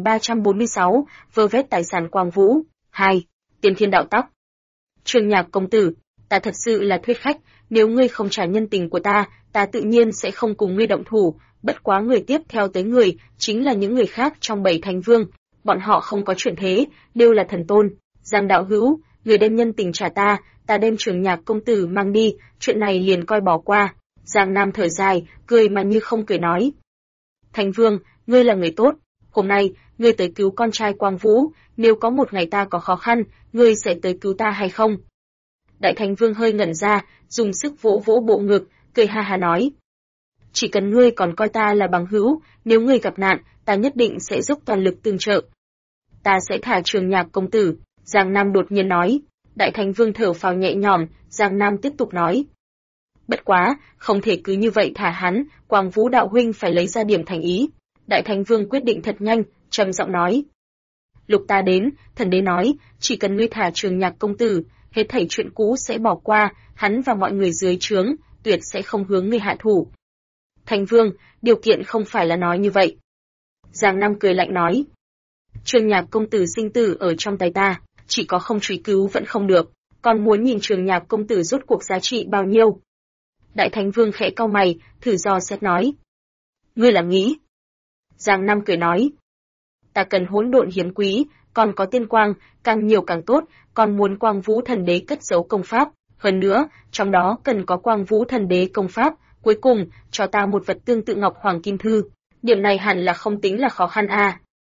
Speaker 1: 1346, vơ vét tài sản Quang Vũ. 2. Tiên thiên đạo tắc. Trường Nhạc công tử, ta thật sự là thuyết khách, nếu ngươi không trả nhân tình của ta, ta tự nhiên sẽ không cùng ngươi động thủ, bất quá người tiếp theo tới người, chính là những người khác trong 7 thành vương, bọn họ không có chuyển thế, đều là thần tôn. Giang đạo hữu, người đem nhân tình trả ta, ta đem Trường Nhạc công tử mang đi, chuyện này liền coi bỏ qua. Giang Nam thở dài, cười mà như không cười nói. Thành Vương, ngươi là người tốt, hôm nay, ngươi tới cứu con trai Quang Vũ, nếu có một ngày ta có khó khăn, ngươi sẽ tới cứu ta hay không? Đại Thành Vương hơi ngẩn ra, dùng sức vỗ vỗ bộ ngực, cười ha ha nói. Chỉ cần ngươi còn coi ta là bằng hữu, nếu ngươi gặp nạn, ta nhất định sẽ giúp toàn lực tương trợ. Ta sẽ thả Trường Nhạc công tử, Giang Nam đột nhiên nói. Đại Thành Vương thở phào nhẹ nhõm, Giang Nam tiếp tục nói. Bất quá, không thể cứ như vậy thả hắn, Quang Vũ đạo huynh phải lấy ra điểm thành ý. Đại Thành Vương quyết định thật nhanh, trầm giọng nói. Lúc ta đến, thần đế nói, chỉ cần ngươi thả Trường Nhạc công tử, hết thảy chuyện cũ sẽ bỏ qua, hắn và mọi người dưới trướng, tuyệt sẽ không hướng ngươi hạ thủ. Thành Vương, điều kiện không phải là nói như vậy. Giang Nam cười lạnh nói. Trường Nhạc công tử sinh tử ở trong tay ta, chỉ có không truy cứu vẫn không được, còn muốn nhìn Trường Nhạc công tử rốt cuộc giá trị bao nhiêu. Đại Thành Vương khẽ cau mày, thử dò xét nói. Ngươi làm nghĩ. Giang Nam cười nói. Ta cần hỗn độn hiếm quý, còn có tiên quang, càng nhiều càng tốt, còn muốn Quang Vũ thần đế cất giấu công pháp, hơn nữa, trong đó cần có Quang Vũ thần đế công pháp, cuối cùng, cho ta một vật tương tự Ngọc Hoàng Kim Thư, điểm này hẳn là không tính là khó khăn à.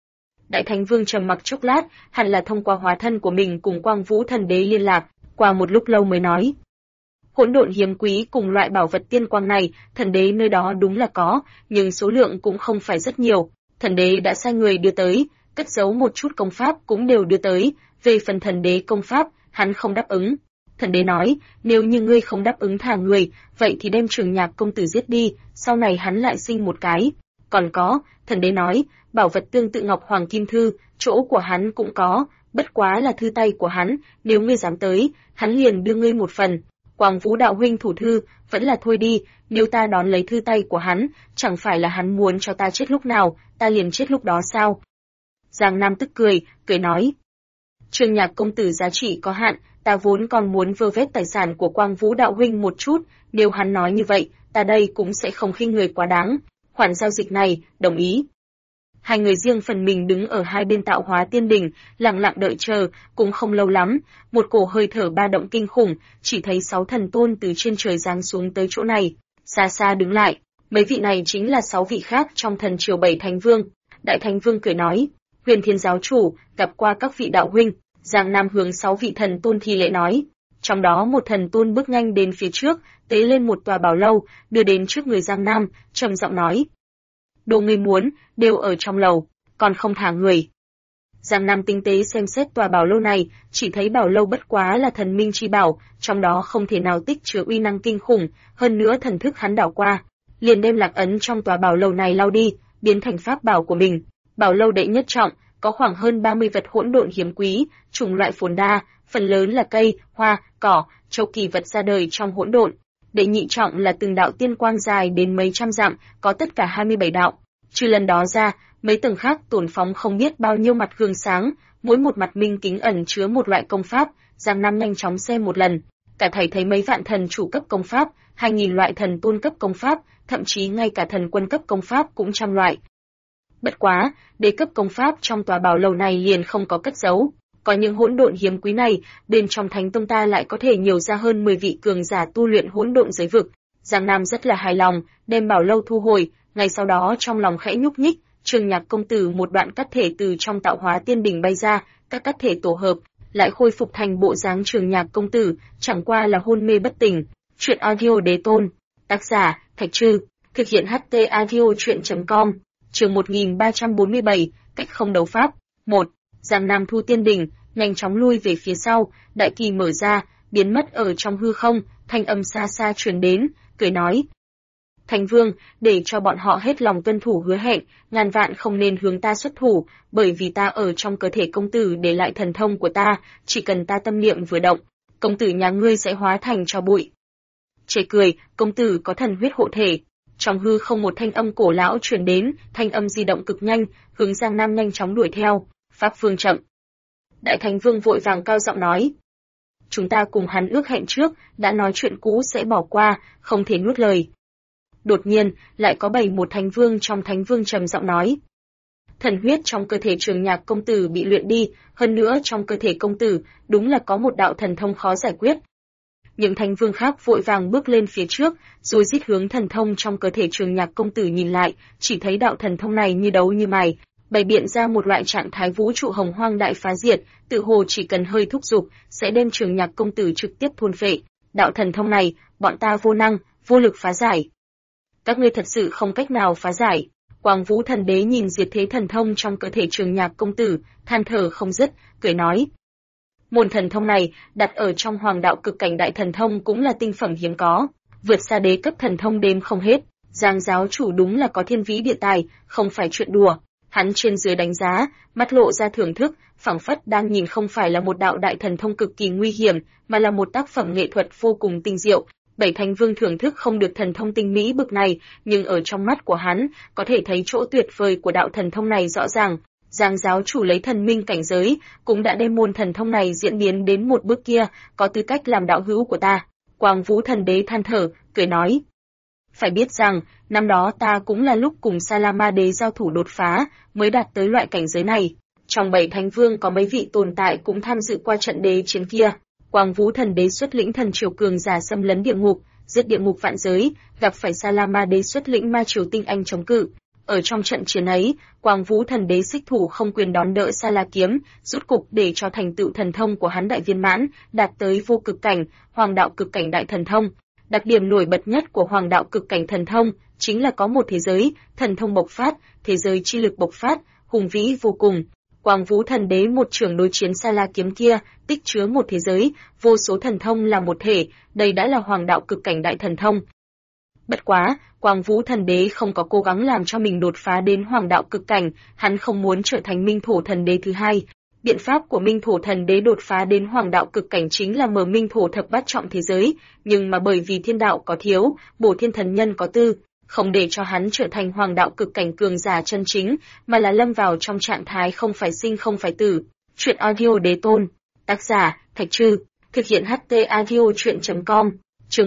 Speaker 1: Đại Thánh Vương trầm mặc chốc lát, hẳn là thông qua hóa thân của mình cùng Quang Vũ Thần Đế liên lạc, qua một lúc lâu mới nói. Hỗn độn hiếm quý cùng loại bảo vật tiên quang này, thần đế nơi đó đúng là có, nhưng số lượng cũng không phải rất nhiều. Thần đế đã sai người đưa tới, cất giấu một chút công pháp cũng đều đưa tới, về phần thần đế công pháp, hắn không đáp ứng. Thần đế nói, nếu như ngươi không đáp ứng thả người, vậy thì đem Trường Nhạc công tử giết đi, sau này hắn lại sinh một cái. Còn có, thần đế nói, bảo vật tương tự Ngọc Hoàng Kim Thư, chỗ của hắn cũng có, bất quá là thư tay của hắn, nếu ngươi dám tới, hắn liền đưa ngươi một phần. Quang Vũ đạo huynh thủ thư, vẫn là thôi đi, nếu ta đón lấy thư tay của hắn, chẳng phải là hắn muốn cho ta chết lúc nào, ta liền chết lúc đó sao? Giang Nam tức cười nói. Trường Nhạc công tử giá trị có hạn, ta vốn còn muốn vơ vét tài sản của Quang Vũ đạo huynh một chút, nếu hắn nói như vậy, ta đây cũng sẽ không khinh người quá đáng. Khoản giao dịch này, đồng ý. Hai người riêng phần mình đứng ở hai bên Tạo Hóa Tiên Đỉnh, lặng lặng đợi chờ, cũng không lâu lắm, một cổ hơi thở ba động kinh khủng, chỉ thấy 6 thần tôn từ trên trời giáng xuống tới chỗ này, xa xa đứng lại, mấy vị này chính là 6 vị khác trong thần triều 7 thánh vương. Đại Thánh Vương cười nói, Huyền Thiên giáo chủ, gặp qua các vị đạo huynh. Giang Nam hướng 6 vị thần tôn thi lễ nói, trong đó một thần tôn bước nhanh đến phía trước, tế lên một tòa bảo lâu, đưa đến trước người Giang Nam, trầm giọng nói, đồ ngươi muốn, đều ở trong lầu, còn không thả người. Giang Nam tinh tế xem xét tòa bảo lâu này, chỉ thấy bảo lâu bất quá là thần minh chi bảo, trong đó không thể nào tích chứa uy năng kinh khủng, hơn nữa thần thức hắn đảo qua, liền đem lạc ấn trong tòa bảo lâu này lau đi, biến thành pháp bảo của mình. Bảo lâu đệ nhất trọng, có khoảng hơn 30 vật hỗn độn hiếm quý, chủng loại phồn đa, phần lớn là cây, hoa, cỏ, châu kỳ vật ra đời trong hỗn độn. Đệ nhị trọng là từng đạo tiên quang dài đến mấy trăm dặm, có tất cả 27 đạo. Trừ lần đó ra, mấy tầng khác tổn phóng không biết bao nhiêu mặt gương sáng, mỗi một mặt minh kính ẩn chứa một loại công pháp. Giang Nam nhanh chóng xem một lần, cả thảy thấy mấy vạn thần chủ cấp công pháp, 2000 loại thần tôn cấp công pháp, thậm chí ngay cả thần quân cấp công pháp cũng trăm loại. Bất quá, đế cấp công pháp trong tòa bảo lầu này liền không có cất giấu. Có những hỗn độn hiếm quý này, bên trong Thánh Tông ta lại có thể nhiều ra hơn 10 vị cường giả tu luyện hỗn độn giới vực. Giang Nam rất là hài lòng, đem bảo lâu thu hồi, ngay sau đó trong lòng khẽ nhúc nhích, Trường Nhạc công tử một đoạn cắt thể từ trong Tạo Hóa Tiên Đỉnh bay ra, các cắt thể tổ hợp, lại khôi phục thành bộ dáng Trường Nhạc công tử, chẳng qua là hôn mê bất tỉnh. Truyện audio đế tôn, tác giả Thạch Trư, thực hiện HT audio truyện.com. Chương 1347, cách không đấu pháp. 1. Giang Nam thu tiên đỉnh, nhanh chóng lui về phía sau, đại kỳ mở ra, biến mất ở trong hư không, thanh âm xa xa truyền đến, cười nói: Thành Vương, để cho bọn họ hết lòng tuân thủ hứa hẹn, ngàn vạn không nên hướng ta xuất thủ, bởi vì ta ở trong cơ thể công tử để lại thần thông của ta, chỉ cần ta tâm niệm vừa động, công tử nhà ngươi sẽ hóa thành tro bụi. Chê cười, công tử có thần huyết hộ thể. Trong hư không một thanh âm cổ lão truyền đến, thanh âm di động cực nhanh, hướng Giang Nam nhanh chóng đuổi theo. Pháp Vương chậm. Đại Thánh Vương vội vàng cao giọng nói: Chúng ta cùng hắn ước hẹn trước, đã nói chuyện cũ sẽ bỏ qua, không thể nuốt lời. Đột nhiên, lại có 7 Thánh Vương trong Thánh Vương trầm giọng nói: Thần huyết trong cơ thể Trường Nhạc công tử bị luyện đi, hơn nữa trong cơ thể công tử, đúng là có một đạo thần thông khó giải quyết. Những Thánh Vương khác vội vàng bước lên phía trước, rồi rít hướng thần thông trong cơ thể Trường Nhạc công tử nhìn lại, chỉ thấy đạo thần thông này như đấu như mài, bày biện ra một loại trạng thái vũ trụ hồng hoang đại phá diệt, tự hồ chỉ cần hơi thúc giục, sẽ đem Trường Nhạc công tử trực tiếp thôn phệ. Đạo thần thông này, bọn ta vô năng, vô lực phá giải. Các ngươi thật sự không cách nào phá giải. Quang Vũ thần đế nhìn diệt thế thần thông trong cơ thể Trường Nhạc công tử, than thở không dứt, cười nói: Môn thần thông này, đặt ở trong Hoàng đạo cực cảnh đại thần thông cũng là tinh phẩm hiếm có, vượt xa đế cấp thần thông đếm không hết. Giang giáo chủ đúng là có thiên vĩ địa tài, không phải chuyện đùa. Hắn trên dưới đánh giá, mắt lộ ra thưởng thức, phảng phất đang nhìn không phải là một đạo đại thần thông cực kỳ nguy hiểm, mà là một tác phẩm nghệ thuật vô cùng tinh diệu. 7 Thánh Vương thưởng thức không được thần thông tinh mỹ bực này, nhưng ở trong mắt của hắn, có thể thấy chỗ tuyệt vời của đạo thần thông này rõ ràng. Giang giáo chủ lấy thần minh cảnh giới, cũng đã đem môn thần thông này diễn biến đến một bước kia, có tư cách làm đạo hữu của ta. Quang Vũ thần đế than thở, cười nói: Phải biết rằng, năm đó ta cũng là lúc cùng Salama đế giao thủ đột phá, mới đạt tới loại cảnh giới này. Trong 7 Thánh Vương có mấy vị tồn tại cũng tham dự qua trận đế chiến kia. Quang Vũ thần đế xuất lĩnh thần triều cường giả xâm lấn địa ngục, giết địa ngục vạn giới, gặp phải Salama đế xuất lĩnh ma triều tinh anh chống cự. Ở trong trận chiến ấy, Quang Vũ Thần Đế xích thủ không quyền đón đỡ Sa La kiếm, rút cục để cho thành tựu thần thông của hắn đại viên mãn, đạt tới vô cực cảnh, Hoàng đạo cực cảnh đại thần thông. Đặc điểm nổi bật nhất của Hoàng đạo cực cảnh thần thông chính là có một thế giới thần thông bộc phát, thế giới chi lực bộc phát, hùng vĩ vô cùng. Quang Vũ Thần Đế một trường đối chiến Sa La kiếm kia, tích chứa một thế giới, vô số thần thông là một thể, đây đã là Hoàng đạo cực cảnh đại thần thông. Bất quá, Quang Vũ Thần Đế không có cố gắng làm cho mình đột phá đến Hoàng đạo cực cảnh, hắn không muốn trở thành Minh Thổ Thần Đế thứ hai. Biện pháp của Minh Thổ Thần Đế đột phá đến Hoàng đạo cực cảnh chính là mở Minh Thổ thập bát trọng thế giới, nhưng mà bởi vì thiên đạo có thiếu, Bổ Thiên Thần Nhân có tư, không để cho hắn trở thành Hoàng đạo cực cảnh cường giả chân chính, mà là lâm vào trong trạng thái không phải sinh không phải tử. Truyện audio đế tôn, tác giả Thạch Trư, thực hiện HT audio truyện.com, chương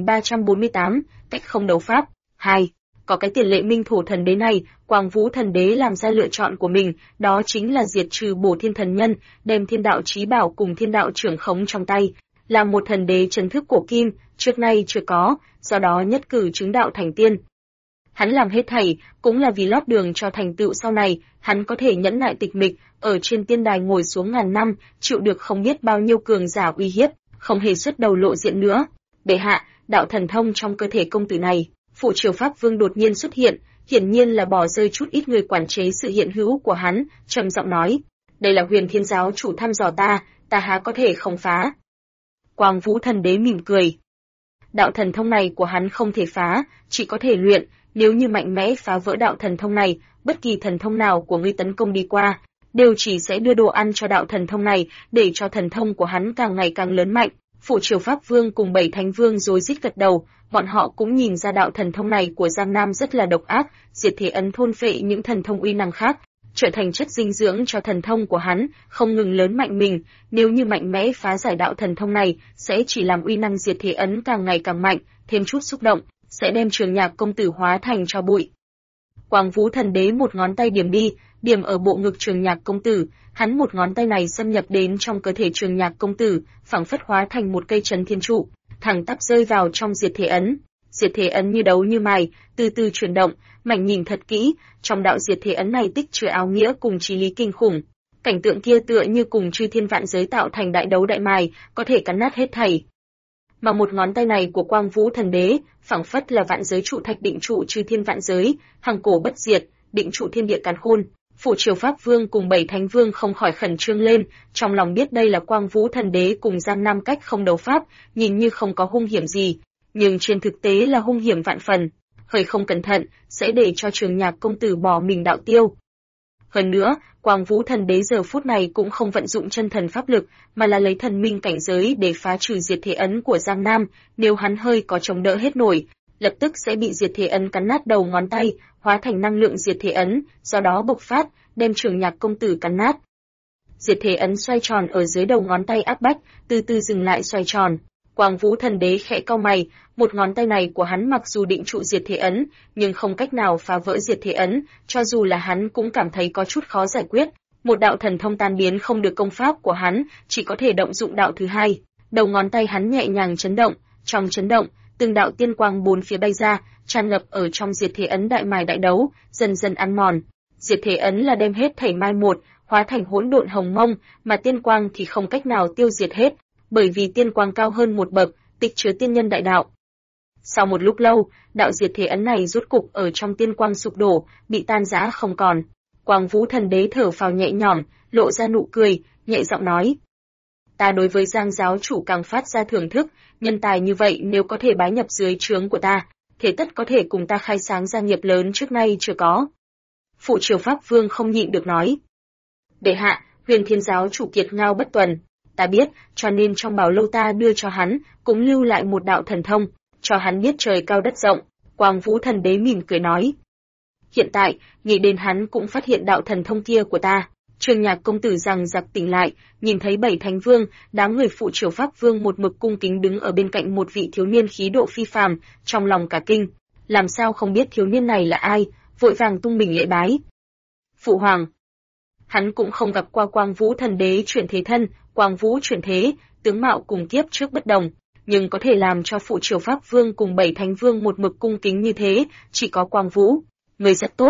Speaker 1: 1348, cách không đấu pháp. 2. Có cái tiền lệ Minh Thổ Thần Đế này, Quang Vũ Thần Đế làm ra lựa chọn của mình, đó chính là diệt trừ Bổ Thiên Thần Nhân, đem thiên đạo chí bảo cùng thiên đạo trưởng khống trong tay, là một thần đế trấn thức cổ kim, trước nay chưa có, do đó nhất cử chứng đạo thành tiên. Hắn làm hết thảy, cũng là vì lót đường cho thành tựu sau này, hắn có thể nhẫn nại tịch mịch, ở trên tiên đài ngồi xuống ngàn năm, chịu được không biết bao nhiêu cường giả uy hiếp, không hề xuất đầu lộ diện nữa. Bệ hạ, đạo thần thông trong cơ thể công tử này, Phụ Triều Pháp Vương đột nhiên xuất hiện, hiển nhiên là bỏ rơi chút ít người quản chế sự hiện hữu của hắn, trầm giọng nói: "Đây là Huyền Thiên giáo chủ thăm dò ta há có thể không phá?" Quang Vũ Thần Đế mỉm cười. Đạo thần thông này của hắn không thể phá, chỉ có thể luyện, nếu như mạnh mẽ phá vỡ đạo thần thông này, bất kỳ thần thông nào của ngươi tấn công đi qua, đều chỉ sẽ đưa đồ ăn cho đạo thần thông này, để cho thần thông của hắn càng ngày càng lớn mạnh. Phụ Triều Pháp Vương cùng 7 Thánh Vương rối rít gật đầu, bọn họ cũng nhìn ra đạo thần thông này của Giang Nam rất là độc ác, diệt thế ấn thôn phệ những thần thông uy năng khác, trở thành chất dinh dưỡng cho thần thông của hắn, không ngừng lớn mạnh mình, nếu như mạnh mẽ phá giải đạo thần thông này, sẽ chỉ làm uy năng diệt thế ấn càng ngày càng mạnh, thêm chút xúc động, sẽ đem Trường Nhạc công tử hóa thành tro bụi. Quang Vũ Thần Đế một ngón tay điểm đi, điểm ở bộ ngực Trường Nhạc công tử, hắn một ngón tay này xâm nhập đến trong cơ thể Trường Nhạc công tử, phảng phất hóa thành một cây trấn thiên trụ, thẳng tắp rơi vào trong diệt thế ấn. Diệt thế ấn như đấu như mài, từ từ chuyển động, mảnh nhìn thật kỹ, trong đạo diệt thế ấn này tích chứa áo nghĩa cùng chí lý kinh khủng. Cảnh tượng kia tựa như cùng chư thiên vạn giới tạo thành đại đấu đại mài, có thể cắn nát hết thảy. Mà một ngón tay này của Quang Vũ Thần Đế, phảng phất là vạn giới trụ thạch định trụ chư thiên vạn giới, hằng cổ bất diệt, định trụ thiên địa càn khôn. Phụ Triều Pháp Vương cùng 7 Thánh Vương không khỏi khẩn trương lên, trong lòng biết đây là Quang Vũ Thần Đế cùng Giang Nam cách không đấu pháp, nhìn như không có hung hiểm gì, nhưng trên thực tế là hung hiểm vạn phần, hơi không cẩn thận sẽ để cho Trường Nhạc công tử bỏ mình đạo tiêu. Hơn nữa, Quang Vũ Thần Đế giờ phút này cũng không vận dụng chân thần pháp lực, mà là lấy thần minh cảnh giới để phá trừ diệt thế ấn của Giang Nam, nếu hắn hơi có chống đỡ hết nổi, lập tức sẽ bị diệt thế ấn cắn nát đầu ngón tay, hóa thành năng lượng diệt thế ấn, do đó bộc phát, đem Trường Nhạc công tử cắn nát. Diệt thế ấn xoay tròn ở dưới đầu ngón tay áp bách, từ từ dừng lại xoay tròn. Quang Vũ Thần Đế khẽ cau mày, một ngón tay này của hắn mặc dù định trụ diệt thế ấn, nhưng không cách nào phá vỡ diệt thế ấn, cho dù là hắn cũng cảm thấy có chút khó giải quyết. Một đạo thần thông tan biến không được công pháp của hắn, chỉ có thể động dụng đạo thứ hai. Đầu ngón tay hắn nhẹ nhàng chấn động, trong chấn động, từng đạo tiên quang bốn phía bay ra, tràn ngập ở trong diệt thế ấn đại mài đại đấu, dần dần ăn mòn. Diệt thế ấn là đem hết thảy mai một, hóa thành hỗn độn hồng mông, mà tiên quang thì không cách nào tiêu diệt hết, bởi vì tiên quang cao hơn một bậc, tích chứa tiên nhân đại đạo. Sau một lúc lâu, đạo diệt thế ấn này rốt cục ở trong tiên quang sụp đổ, bị tan rã không còn. Quang Vũ Thần Đế thở phào nhẹ nhõm, lộ ra nụ cười, nhẹ giọng nói: "Ta đối với Giang giáo chủ càng phát ra thưởng thức, nhân tài như vậy nếu có thể bái nhập dưới trướng của ta, thế tất có thể cùng ta khai sáng gia nghiệp lớn trước nay chưa có." Phụ Triều Pháp Vương không nhịn được nói: "Bệ hạ, Huyền Thiên giáo chủ kiệt ngao bất tuần, ta biết, cho nên trong bảo lâu ta đưa cho hắn, cũng lưu lại một đạo thần thông, cho hắn biết trời cao đất rộng." Quang Vũ Thần Đế mỉm cười nói: "Hiện tại, nghĩ đến hắn cũng phát hiện đạo thần thông kia của ta." Trường Nhạc công tử rằng giặc tỉnh lại, nhìn thấy 7 Thánh Vương, đám người Phụ Triều Pháp Vương một mực cung kính đứng ở bên cạnh một vị thiếu niên khí độ phi phàm, trong lòng cả kinh, làm sao không biết thiếu niên này là ai, vội vàng tung mình lễ bái. "Phụ hoàng." Hắn cũng không gặp qua Quang Vũ Thần Đế chuyển thế thân, Quang Vũ chuyển thế, tướng mạo cùng kiếp trước bất đồng, nhưng có thể làm cho Phụ Triều Pháp Vương cùng 7 Thánh Vương một mực cung kính như thế, chỉ có Quang Vũ. "Người rất tốt."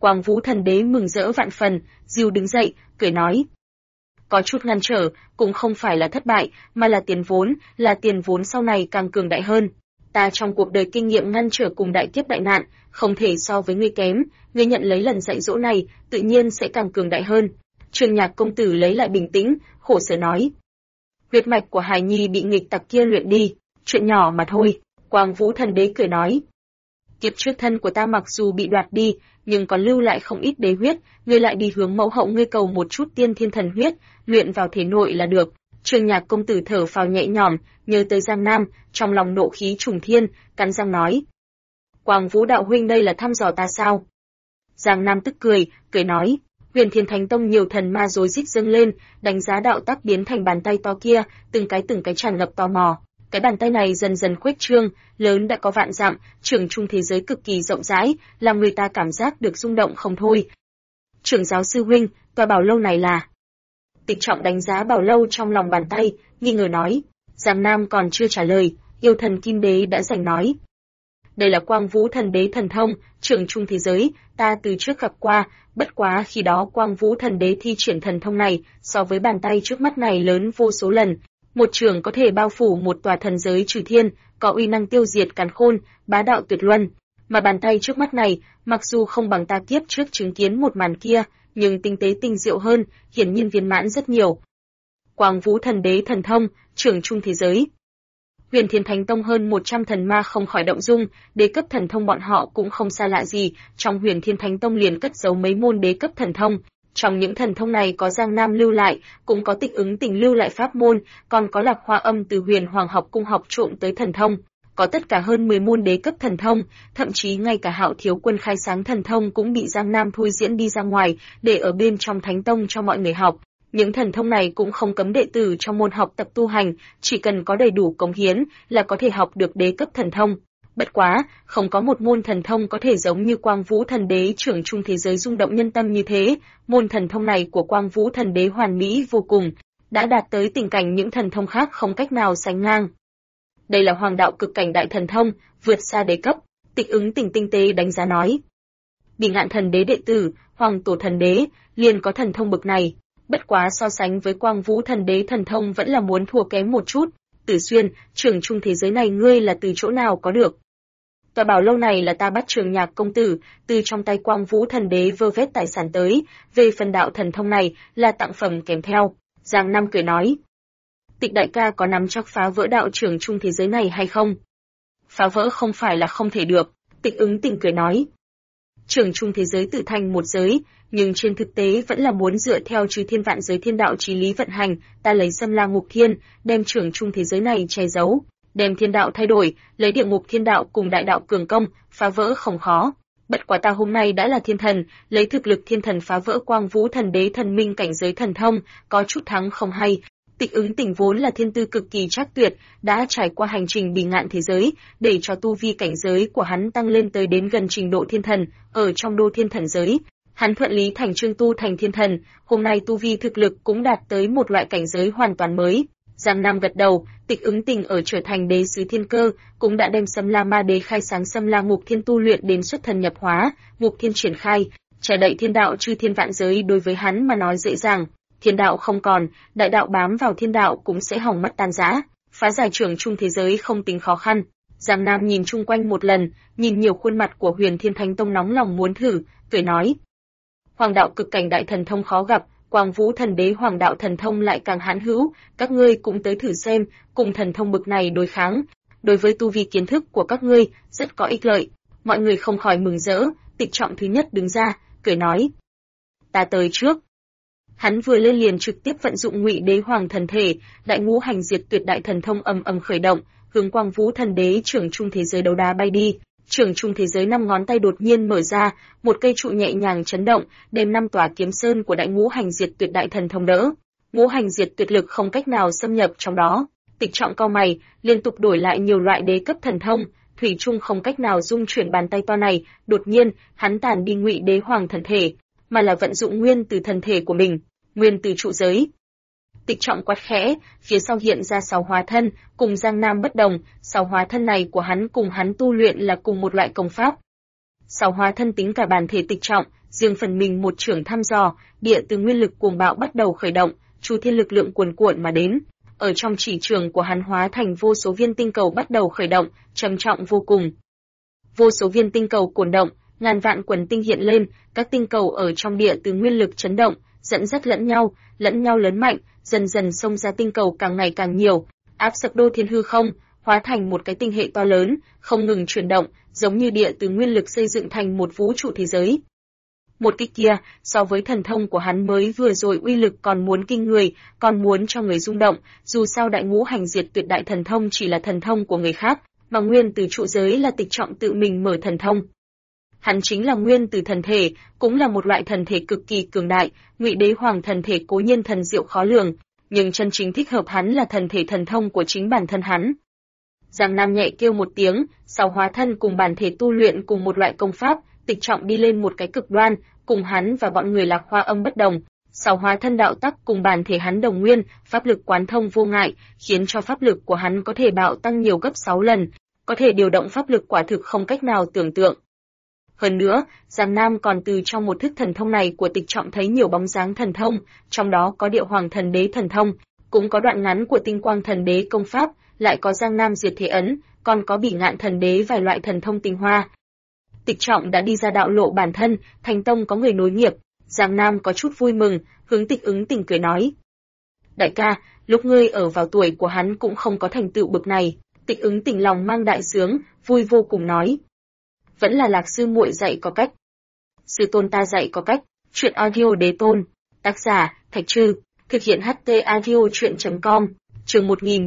Speaker 1: Quang Vũ Thần Đế mừng rỡ vạn phần, dìu đứng dậy, cười nói: có chút ngăn trở, cũng không phải là thất bại, mà là tiền vốn sau này càng cường đại hơn. Ta trong cuộc đời kinh nghiệm ngăn trở cùng đại kiếp đại nạn, không thể so với ngươi kém, ngươi nhận lấy lần dạy dỗ này, tự nhiên sẽ càng cường đại hơn. Trường Nhạc công tử lấy lại bình tĩnh, khổ sở nói: huyết mạch của Hải Nhi bị nghịch tặc kia luyện đi, chuyện nhỏ mà thôi. Quang Vũ Thần Đế cười nói: kiếp trước thân của ta mặc dù bị đoạt đi, nhưng còn lưu lại không ít đế huyết, ngươi lại đi hướng mẫu hậu ngươi cầu một chút tiên thiên thần huyết, luyện vào thể nội là được. Trường Nhạc công tử thở phào nhẹ nhõm, nhớ tới Giang Nam, trong lòng nộ khí trùng thiên, cắn răng nói: Quang Vũ đạo huynh đây là thăm dò ta sao? Giang Nam tức cười nói: Huyền Thiên Thánh Tông nhiều thần ma rối rít dâng lên, đánh giá đạo tắc biến thành bàn tay to kia, từng cái tràn ngập tò mò. Cái bàn tay này dần dần khuếch trương, lớn đã có vạn dặm, trưởng trung thế giới cực kỳ rộng rãi, làm người ta cảm giác được rung động không thôi. Trưởng giáo sư huynh, tòa bảo lâu này là? Tịch Trọng đánh giá bảo lâu trong lòng bàn tay, nghi ngờ nói. Giang Nam còn chưa trả lời, yêu thần Kim Đế đã giành nói: đây là Quang Vũ Thần Đế thần thông, trưởng trung thế giới, ta từ trước gặp qua, bất quá khi đó Quang Vũ Thần Đế thi triển thần thông này, so với bàn tay trước mắt này lớn vô số lần. Một trường có thể bao phủ một tòa thần giới trừ thiên, có uy năng tiêu diệt càn khôn, bá đạo tuyệt luân. Mà bàn tay trước mắt này, mặc dù không bằng ta kiếp trước chứng kiến một màn kia, nhưng tinh tế tinh diệu hơn, hiển nhiên viên mãn rất nhiều. Quang Vũ Thần Đế thần thông, trưởng trung thế giới. Huyền Thiên Thánh Tông hơn 100 thần ma không khỏi động dung, đế cấp thần thông bọn họ cũng không xa lạ gì, trong Huyền Thiên Thánh Tông liền cất giấu mấy môn đế cấp thần thông. Trong những thần thông này có Giang Nam lưu lại, cũng có Tịch Ứng Tình lưu lại pháp môn, còn có Lạc Hoa Âm từ Huyền Hoàng học cung học trộm tới thần thông. Có tất cả hơn 10 môn đế cấp thần thông, thậm chí ngay cả Hạo Thiếu Quân khai sáng thần thông cũng bị Giang Nam thôi diễn đi ra ngoài, để ở bên trong Thánh Tông cho mọi người học. Những thần thông này cũng không cấm đệ tử trong môn học tập tu hành, chỉ cần có đầy đủ cống hiến là có thể học được đế cấp thần thông. Bất quá, không có một môn thần thông có thể giống như Quang Vũ Thần Đế trưởng trung thế giới rung động nhân tâm như thế. Môn thần thông này của Quang Vũ Thần Đế hoàn mỹ vô cùng, đã đạt tới tình cảnh những thần thông khác không cách nào sánh ngang. Đây là hoàng đạo cực cảnh đại thần thông, vượt xa đế cấp. Tịch Ứng Tình tinh tế đánh giá nói: Bỉ Ngạn Thần Đế đệ tử, Hoàng Tổ Thần Đế, liền có thần thông bực này. Bất quá so sánh với Quang Vũ Thần Đế thần thông vẫn là muốn thua kém một chút. Tử Xuyên, trưởng trung thế giới này ngươi là từ chỗ nào có được? Tòa bảo lâu này là ta bắt Trường Nhạc công tử từ trong tay Quang Vũ Thần Đế vơ vét tài sản tới, về phần đạo thần thông này là tặng phẩm kèm theo. Giang Nam cười nói: Tịch đại ca có nắm chắc phá vỡ đạo trưởng trung thế giới này hay không? Phá vỡ không phải là không thể được, Tịch Ứng Tình cười nói. Trưởng trung thế giới tự thành một giới, nhưng trên thực tế vẫn là muốn dựa theo trừ thiên vạn giới thiên đạo chí lý vận hành, ta lấy Xâm La Ngục Thiên, đem trưởng trung thế giới này che giấu, đem thiên đạo thay đổi, lấy địa ngục thiên đạo cùng đại đạo cường công, phá vỡ không khó. Bất quá ta hôm nay đã là thiên thần, lấy thực lực thiên thần phá vỡ Quang Vũ Thần Đế thần minh cảnh giới thần thông, có chút thắng không hay. Tịch Ứng Tình vốn là thiên tư cực kỳ trác tuyệt, đã trải qua hành trình bỉ ngạn thế giới, để cho tu vi cảnh giới của hắn tăng lên tới đến gần trình độ thiên thần, ở trong đô thiên thần giới. Hắn thuận lý thành chương tu thành thiên thần, hôm nay tu vi thực lực cũng đạt tới một loại cảnh giới hoàn toàn mới. Giang Nam gật đầu, Tịch Ứng Tình ở trở thành đế sứ thiên cơ, cũng đã đem Xâm La Ma Đế khai sáng Xâm La Ngục Thiên tu luyện đến xuất thần nhập hóa, Ngục Thiên triển khai, che đậy thiên đạo chư thiên vạn giới đối với hắn mà nói dễ dàng. Thiên đạo không còn, đại đạo bám vào thiên đạo cũng sẽ hỏng mất tan rã, phá giải trưởng trung thế giới không tính khó khăn. Giang Nam nhìn chung quanh một lần, nhìn nhiều khuôn mặt của Huyền Thiên Thánh Tông nóng lòng muốn thử, cười nói: Hoàng đạo cực cảnh đại thần thông khó gặp, Quang Vũ Thần Đế hoàng đạo thần thông lại càng hãn hữu, các ngươi cũng tới thử xem, cùng thần thông bực này đối kháng, đối với tu vi kiến thức của các ngươi rất có ích lợi. Mọi người không khỏi mừng rỡ, Tịch Trọng thứ nhất đứng ra, cười nói: Ta tới trước. Hắn vừa lên liền trực tiếp vận dụng Ngụy Đế Hoàng thần thể, đại ngũ hành diệt tuyệt đại thần thông ầm ầm khởi động, hướng Quang Vũ Thần Đế trưởng trung thế giới đấu đá bay đi. Trưởng trung thế giới 5 ngón tay đột nhiên mở ra, một cây trụ nhẹ nhàng chấn động, đem 5 tòa kiếm sơn của đại ngũ hành diệt tuyệt đại thần thông đỡ. Ngũ hành diệt tuyệt lực không cách nào xâm nhập trong đó. Tịch Trọng cau mày, liên tục đổi lại nhiều loại đế cấp thần thông, thủy chung không cách nào dung chuyển bàn tay to này. Đột nhiên, hắn tản đi Ngụy Đế Hoàng thần thể, mà là vận dụng nguyên từ thần thể của mình, nguyên từ trụ giới. Tịch Trọng quát khẽ, phía sau hiện ra 6 hóa thân, cùng Giang Nam bất đồng, 6 hóa thân này của hắn cùng hắn tu luyện là cùng một loại công pháp. 6 hóa thân tính cả bản thể Tịch Trọng, riêng phần mình một chưởng thăm dò, địa từ nguyên lực cuồng bạo bắt đầu khởi động, chu thiên lực lượng cuồn cuộn mà đến. Ở trong chỉ trường của hắn hóa thành vô số viên tinh cầu bắt đầu khởi động, trầm trọng vô cùng. Vô số viên tinh cầu cuồn động, ngàn vạn quần tinh hiện lên, các tinh cầu ở trong địa từ nguyên lực chấn động, dẫn dắt lẫn nhau lớn mạnh, dần dần xông ra tinh cầu càng ngày càng nhiều, áp sập đô thiên hư không, hóa thành một cái tinh hệ to lớn, không ngừng chuyển động, giống như địa từ nguyên lực xây dựng thành một vũ trụ thế giới. Một kích kia, so với thần thông của hắn mới vừa rồi uy lực còn muốn kinh người, còn muốn cho người rung động, dù sao đại ngũ hành diệt tuyệt đại thần thông chỉ là thần thông của người khác, mà nguyên từ trụ giới là Tịch Trọng tự mình mở thần thông. Hắn chính là nguyên từ thần thể, cũng là một loại thần thể cực kỳ cường đại, Ngụy Đế Hoàng thần thể cố nhiên thần diệu khó lường, nhưng chân chính thích hợp hắn là thần thể thần thông của chính bản thân hắn. Giang Nam nhẹ kêu một tiếng, sau hóa thân cùng bản thể tu luyện cùng một loại công pháp, Tịch Trọng đi lên một cái cực đoan, cùng hắn và bọn người Lạc Hoa Âm bất đồng. Sau hóa thân đạo tắc cùng bản thể hắn đồng nguyên, pháp lực quán thông vô ngại, khiến cho pháp lực của hắn có thể bạo tăng nhiều gấp 6 lần, có thể điều động pháp lực quả thực không cách nào tưởng tượng. Hơn nữa, Giang Nam còn từ trong một thức thần thông này của Tịch Trọng thấy nhiều bóng dáng thần thông, trong đó có Địa Hoàng Thần Đế thần thông, cũng có đoạn ngắn của Tinh Quang Thần Đế công pháp, lại có Giang Nam Diệt Thế ấn, còn có Bỉ Ngạn Thần Đế vài loại thần thông tinh hoa. Tịch Trọng đã đi ra đạo lộ bản thân, thành tông có người nối nghiệp. Giang Nam có chút vui mừng, hướng Tịch Ứng Tỉnh cười nói: "Đại ca, lúc ngươi ở vào tuổi của hắn cũng không có thành tựu bực này." Tịch Ứng Tỉnh lòng mang đại sướng, vui vô cùng nói: "Vẫn là Lạc sư muội dạy có cách." Sư tôn ta dạy có cách. Truyện audio đế tôn. Tác giả: Thạch Trư. Thực hiện HT audio truyện.com. Chương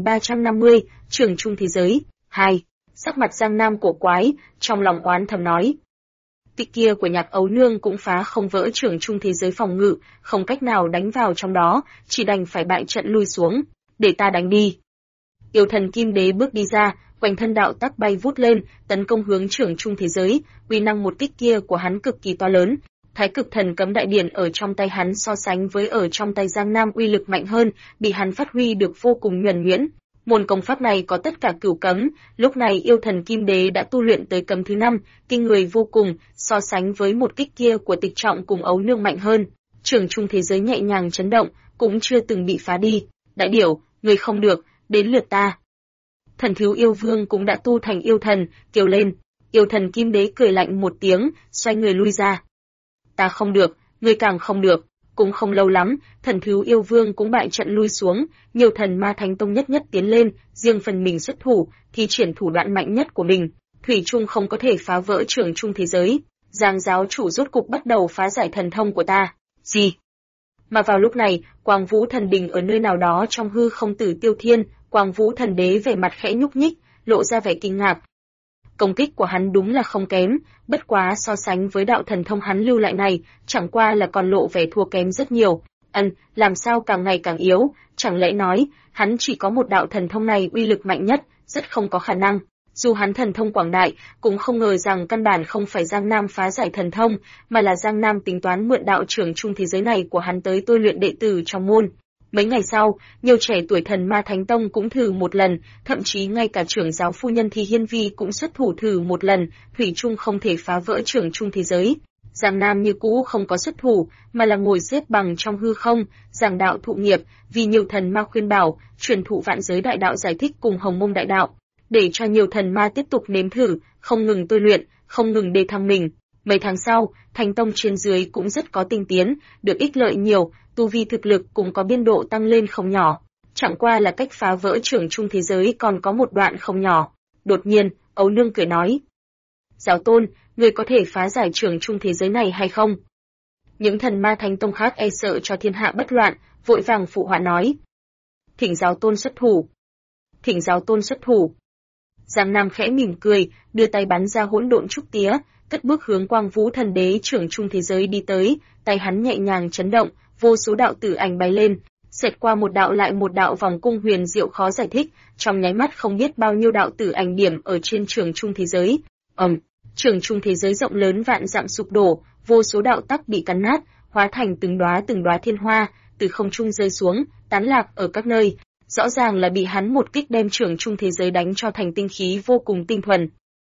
Speaker 1: 1350, Trường Trung Thế Giới 2. Sắc mặt Giang Nam cổ quái, trong lòng oán thầm nói: Tích kia của Nhạc Ấu Nương cũng phá không vỡ Trường Trung Thế Giới phòng ngự, không cách nào đánh vào trong đó, chỉ đành phải bại trận lui xuống, để ta đánh đi. Yêu thần Kim Đế bước đi ra, quanh thân đạo tắc bay vút lên, tấn công hướng Trường Trung Thế Giới, uy năng một kích kia của hắn cực kỳ to lớn. Thái Cực Thần Cấm Đại Điển ở trong tay hắn so sánh với ở trong tay Giang Nam uy lực mạnh hơn, bị hắn phát huy được vô cùng nhuần nhuyễn. Môn công pháp này có tất cả cửu cấm, lúc này yêu thần Kim Đế đã tu luyện tới cấm thứ 5, kinh người vô cùng, so sánh với một kích kia của Tịch Trọng cùng Ấu Nương mạnh hơn. Trường Trung Thế Giới nhẹ nhàng chấn động, cũng chưa từng bị phá đi. Đại điểu, người không được, đến lượt ta. Thần Thiếu Yêu Vương cũng đã tu thành yêu thần, kêu lên. Yêu thần Kim Đế cười lạnh một tiếng, xoay người lui ra. Ta không được, ngươi càng không được. Cũng không lâu lắm, Thần Thiếu Yêu Vương cũng bại trận lui xuống, nhiều thần ma thánh tông nhất nhất tiến lên, riêng phần mình xuất thủ, thi triển thủ đoạn mạnh nhất của mình, thủy chung không có thể phá vỡ Trường Trung Thế Giới. Giang giáo chủ rốt cục bắt đầu phá giải thần thông của ta. Gì? Mà vào lúc này, Quang Vũ Thần Đình ở nơi nào đó trong hư không Tử Tiêu Thiên, Quang Vũ Thần Đế vẻ mặt khẽ nhúc nhích, lộ ra vẻ kinh ngạc. Công kích của hắn đúng là không kém, bất quá so sánh với đạo thần thông hắn lưu lại này, chẳng qua là còn lộ vẻ thua kém rất nhiều. Làm sao càng ngày càng yếu, chẳng lẽ nói, hắn chỉ có một đạo thần thông này uy lực mạnh nhất, rất không có khả năng. Dù hắn thần thông quảng đại, cũng không ngờ rằng căn bản không phải Giang Nam phá giải thần thông, mà là Giang Nam tính toán mượn đạo Trường Trung Thế Giới này của hắn tới tôi luyện đệ tử trong môn. Mấy ngày sau, nhiều trẻ tuổi thần ma thánh tông cũng thử một lần, thậm chí ngay cả trưởng giáo phu nhân Thi Hiên Vi cũng xuất thủ thử một lần, thủy chung không thể phá vỡ Trường Trung Thế Giới. Giang Nam như cũ không có xuất thủ, mà là ngồi xếp bằng trong hư không, giảng đạo thụ nghiệp, vì nhiều thần ma khuyên bảo, truyền thụ vạn giới đại đạo giải thích cùng hồng mông đại đạo, để cho nhiều thần ma tiếp tục nếm thử, không ngừng tôi luyện, không ngừng đề thăng mình. Mấy tháng sau, Thánh tông trên dưới cũng rất có tinh tiến, được ích lợi nhiều, tu vi thực lực cũng có biên độ tăng lên không nhỏ. Chẳng qua là cách phá vỡ Trường Trung Thế Giới còn có một đoạn không nhỏ. Đột nhiên, Ấu Nương cười nói: Giáo tôn, người có thể phá giải Trường Trung Thế Giới này hay không? Những thần ma thánh tông khác e sợ cho thiên hạ bất loạn, vội vàng phụ họa nói: Thỉnh giáo tôn xuất thủ. Thỉnh giáo tôn xuất thủ. Giang Nam khẽ mỉm cười, đưa tay bắn ra hỗn độn trúc tía, cất bước hướng Quang Vũ Thần Đế Trường Trung Thế Giới đi tới, tay hắn nhẹ nhàng chấn động, vô số đạo tử ảnh bay lên, xẹt qua một đạo lại một đạo vòng cung huyền diệu khó giải thích, trong nháy mắt không biết bao nhiêu đạo tử ảnh điểm ở trên Trường Trung Thế Giới. Trường Trung Thế Giới rộng lớn vạn dặm sụp đổ, vô số đạo tắc bị cắn nát, hóa thành từng đóa thiên hoa, từ không trung rơi xuống, tán lạc ở các nơi. Rõ ràng là bị hắn một kích đem Trường Trung Thế Giới đánh cho thành tinh khí vô cùng tinh thuần.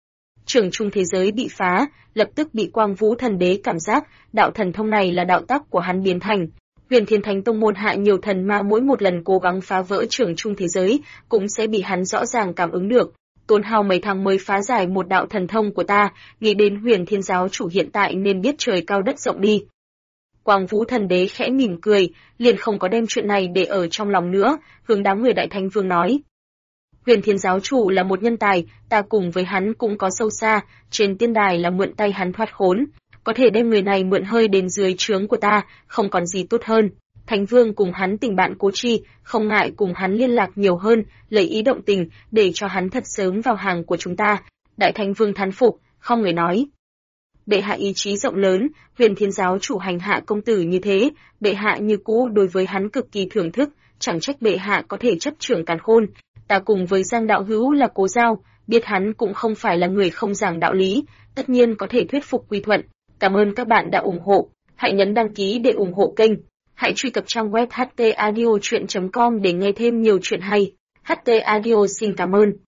Speaker 1: Trường trung thế giới bị phá, lập tức bị Quang Vũ Thần Đế cảm giác đạo thần thông này là đạo tắc của hắn biến thành. Huyền Thiên Thánh Tông môn hạ nhiều thần ma mỗi một lần cố gắng phá vỡ trường trung thế giới, cũng sẽ bị hắn rõ ràng cảm ứng được. Tốn hao mấy tháng mới phá giải một đạo thần thông của ta, nghĩ đến Huyền Thiên giáo chủ hiện tại nên biết trời cao đất rộng đi. Quang Vũ Thần Đế khẽ mỉm cười, liền không có đem chuyện này để ở trong lòng nữa, hướng đám người Đại Thánh Vương nói. Huyền Thiên giáo chủ là một nhân tài, ta cùng với hắn cũng có sâu xa, trên tiên đài là mượn tay hắn thoát khốn, có thể đem người này mượn hơi đến dưới trướng của ta, không còn gì tốt hơn. Thánh Vương cùng hắn tình bạn cố chi, không ngại cùng hắn liên lạc nhiều hơn, lấy ý động tình, để cho hắn thật sớm vào hàng của chúng ta. Đại Thánh Vương thán phục, không người nói. Bệ hạ ý chí rộng lớn, Huyền Thiên giáo chủ hành hạ công tử như thế, bệ hạ như cũ đối với hắn cực kỳ thưởng thức, chẳng trách bệ hạ có thể chấp trưởng càn khôn. Ta cùng với Giang đạo hữu là cố giao, biết hắn cũng không phải là người không giảng đạo lý, tất nhiên có thể thuyết phục quy thuận. Cảm ơn các bạn đã ủng hộ, hãy nhấn đăng ký để ủng hộ kênh. Hãy truy cập trang web htaudio.com để nghe thêm nhiều chuyện hay. HT Audio xin cảm ơn.